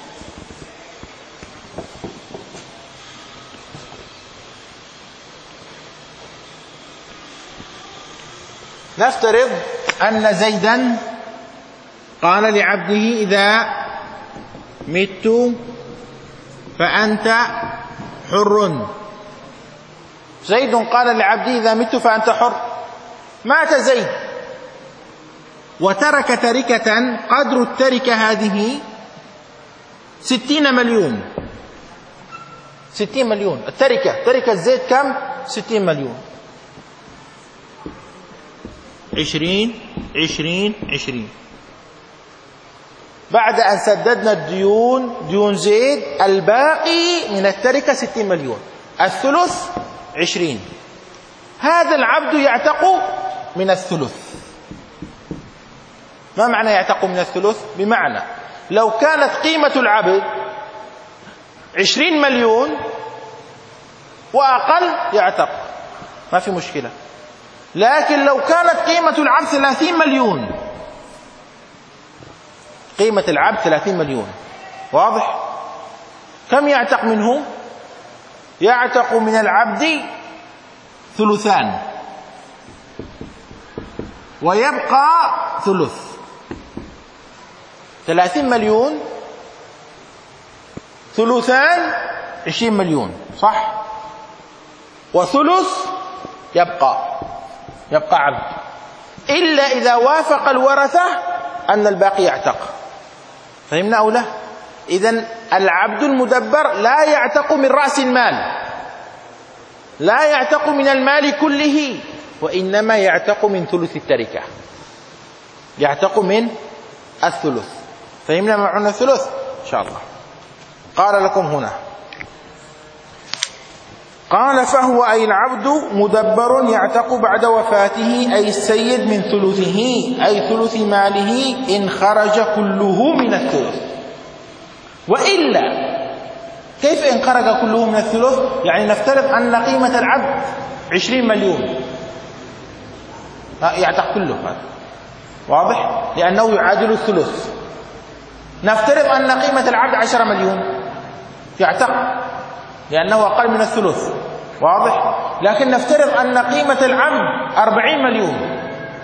نفترض أن زيدا قال لعبده: إذا مت فأنت حر. زيد قال لعبده: إذا مت فأنت حر. مات زيد وترك تركة قدر التركة هذه ستين مليون. ستين مليون التركة، تركة زيد كم؟ ستين مليون. عشرين عشرين عشرين. بعد أن سددنا الديون، ديون زيد، الباقي من التركة ستين مليون، الثلث عشرين. هذا العبد يعتق من الثلث. ما معنى يعتق من الثلث؟ بمعنى لو كانت قيمة العبد عشرين مليون وأقل يعتق، ما في مشكلة. لكن لو كانت قيمة العبد ثلاثين مليون، قيمة العبد ثلاثين مليون، واضح؟ كم يعتق منه؟ يعتق من العبد ثلثان ويبقى ثلث. ثلاثين مليون ثلثان عشرين مليون، صح؟ وثلث يبقى يبقى عبد، إلا إذا وافق الورثة أن الباقي يعتق. فهمنا أو لا؟ إذن العبد المدبر لا يعتق من رأس المال، لا يعتق من المال كله، وإنما يعتق من ثلث التركة، يعتق من الثلث. فهمنا معنى الثلث إن شاء الله. قال لكم هنا، قال: فهو أي العبد مدبر يعتق بعد وفاته، أي السيد من ثلثه، أي ثلث ماله إن خرج كله من الثلث. وإلا كيف إن خرج كله من الثلث؟ يعني نفترض أن قيمة العبد عشرين مليون، يعتق كله هذا، واضح؟ لأنه يعادل الثلث. نفترض أن قيمة العبد عشرة مليون، يعتق لأنه أقل من الثلث، واضح؟ لكن نفترض أن قيمة العبد أربعين مليون،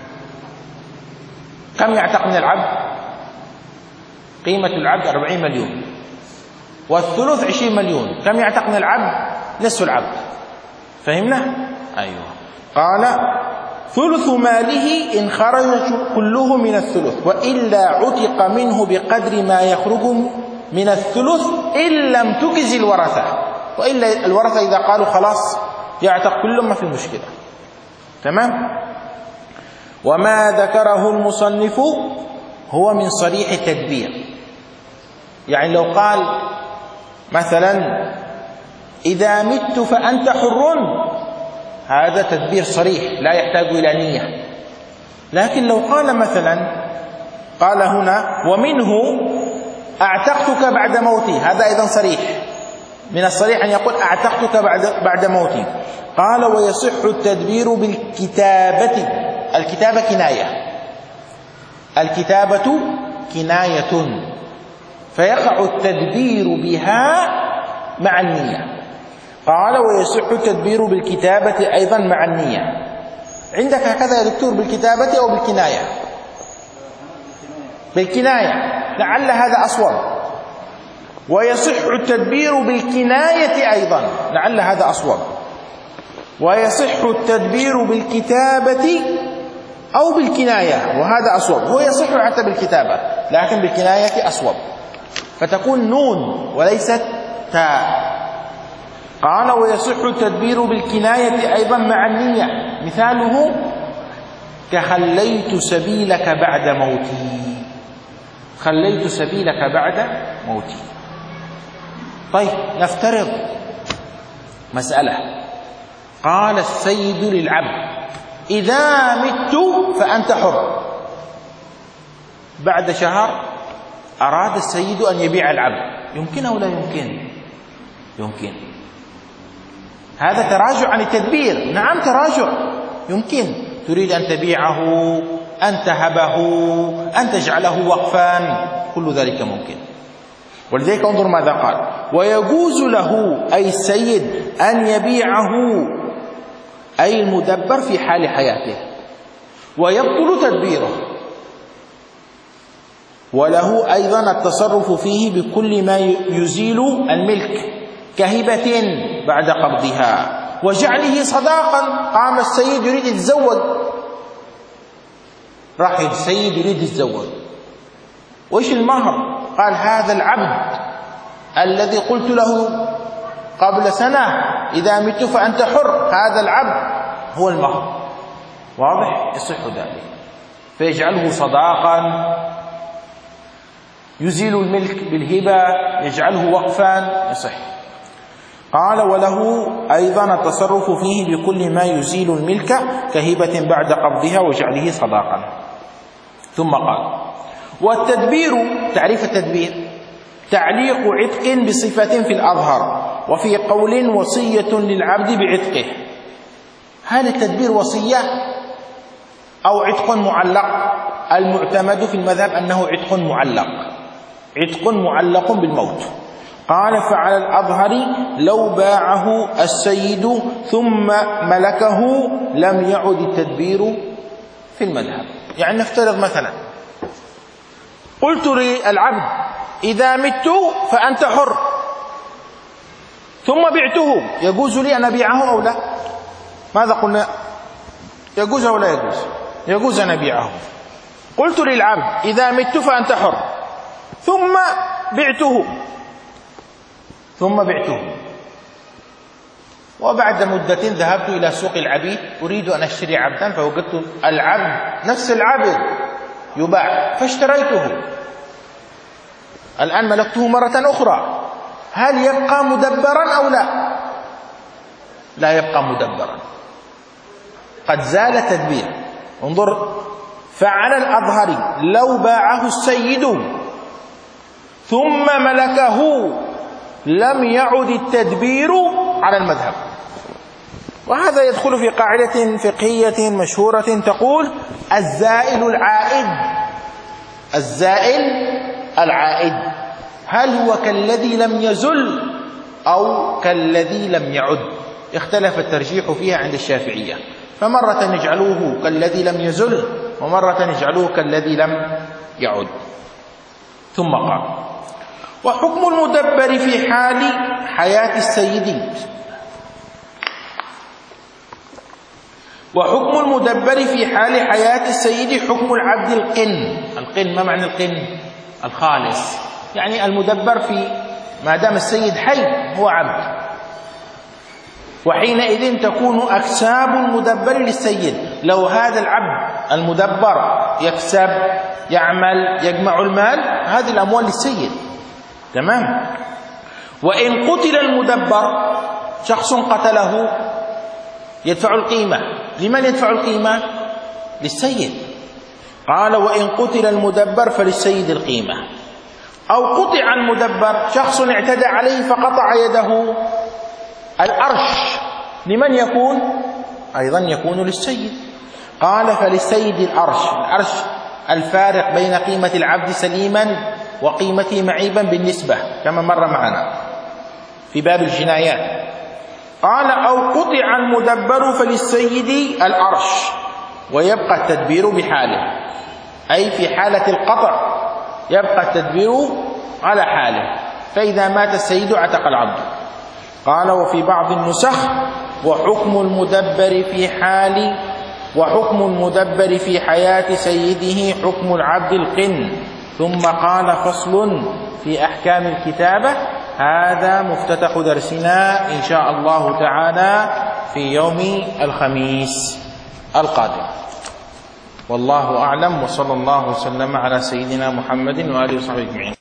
كم يعتق من العبد؟ قيمة العبد أربعين مليون والثلث عشرين مليون، كم يعتق من العبد؟ نصف العبد. فهمنا؟ أيوه. قال: ثلث ماله إن خرج كله من الثلث، وإلا عتق منه بقدر ما يخرج من الثلث إن لم تجز الورثة. وإلا الورثة إذا قالوا خلاص يعتق كل ما في المشكلة. تمام. وما ذكره المصنف هو من صريح التدبير، يعني لو قال مثلا إذا مت فأنت حر، هذا تدبير صريح لا يحتاج إلى نية. لكن لو قال مثلا قال هنا ومنه أعتقتك بعد موتي، هذا أيضا صريح، من الصريح أن يقول أعتقتك بعد بعد موتي. قال ويصح التدبير بالكتابة. الكتابة كناية، الكتابة كناية، فيقع التدبير بها مع النية. قال ويصح التدبير بالكتابة أيضا مع النية. عندك هكذا يا دكتور بالكتابة أو بالكناية؟ بالكناية، لعل هذا أصوب. ويصح التدبير بالكناية أيضا، لعل هذا أصوب. ويصح التدبير بالكتابة أو بالكناية، وهذا أصوب. هو يصح حتى بالكتابة لكن بالكناية أصوب، فتكون نون وليست تاء. قال ويصح التدبير بالكناية أيضا مع النية. مثاله كخليت سبيلك بعد موتي، خليت سبيلك بعد موتي. طيب نفترض مسألة، قال السيد للعبد إذا مت فأنت حر. بعد شهر أراد السيد أن يبيع العبد، يمكن أو لا يمكن؟ يمكن. هذا تراجع عن التدبير. نعم تراجع، يمكن تريد أن تبيعه، أن تهبه، أن تجعله وقفا، كل ذلك ممكن. ولذلك انظر ماذا قال: ويجوز له أي السيد أن يبيعه أي المدبر في حال حياته، ويبطل تدبيره، وله أيضا التصرف فيه بكل ما يزيل الملك كهبة بعد قبضها وجعله صداقا. قام السيد يريد يتزوج، راح السيد يريد يتزوج، وإيش المهر؟ قال هذا العبد الذي قلت له قبل سنة إذا مت فأنت حر، هذا العبد هو المهر. واضح؟ يصح ذلك، فيجعله صداقا، يزيل الملك بالهبة، يجعله وقفا، يصح. قال وله أيضا التصرف فيه بكل ما يزيل الملك كهبة بعد قبضها وجعله صداقا. ثم قال: والتدبير، تعريف التدبير: تعليق عتق بصفة في الأظهر، وفي قول وصية للعبد بعتقه. هل التدبير وصية أو عتق معلق؟ المعتمد في المذهب أنه عتق معلق، عتق معلق بالموت. قال: فعلى الأظهر لو باعه السيد ثم ملكه لم يعد التدبير في المذهب. يعني نفترض مثلا قلت للعبد إذا مت فأنت حر، ثم بعته، يجوز لي أن أبيعه أو لا؟ ماذا قلنا؟ يجوز أو لا يجوز؟ يجوز أن أبيعه. قلت للعبد إذا مت فأنت حر، ثم بعته ثم بعته وبعد مدة ذهبت إلى سوق العبيد أريد أن أشتري عبدا، فوجدت العبد نفس العبد يباع فاشتريته. الآن ملكته مرة أخرى، هل يبقى مدبرا أو لا؟ لا يبقى مدبرا، قد زال التدبير. انظر: فعلى الأظهر لو باعه السيد ثم ملكه لم يعد التدبير على المذهب. وهذا يدخل في قاعدة فقهية مشهورة تقول: الزائل العائد. الزائل العائد هل هو كالذي لم يزل أو كالذي لم يعد؟ اختلف الترجيح فيها عند الشافعية، فمرة نجعلوه كالذي لم يزل ومرة نجعلوه كالذي لم يعد. ثم قال: وحكم المدبر في حال حياة السيد وحكم المدبر في حال حياة السيد حكم العبد القن. القن ما معنى القن؟ الخالص، يعني المدبر في ما دام السيد حي هو عبد، وحينئذ تكون أكساب المدبر للسيد. لو هذا العبد المدبر يكسب يعمل يجمع المال، هذه الأموال للسيد، تمام. وإن قتل المدبر، شخص قتله يدفع القيمة. لمن يدفع القيمة؟ للسيد. قال وإن قتل المدبر فللسيد القيمة. أو قطع المدبر، شخص اعتدى عليه فقطع يده، الأرش لمن يكون؟ أيضا يكون للسيد. قال فللسيد الأرش. الأرش الفارق بين قيمة العبد سليما وقيمته معيبا بالنسبة، كما مر معنا في باب الجنايات. قال أو قطع المدبر فللسيد الأرش، ويبقى التدبير بحاله، أي في حالة القطع يبقى التدبير على حاله، فإذا مات السيد عتق العبد. قال وفي بعض النسخ وحكم المدبر في حال وحكم المدبر في حياة سيده حكم العبد القن. ثم قال فصل في أحكام الكتابة. هذا مفتتح درسنا إن شاء الله تعالى في يوم الخميس القادم. والله أعلم، وصلى الله وسلم على سيدنا محمد وآله وصحبه أجمعين.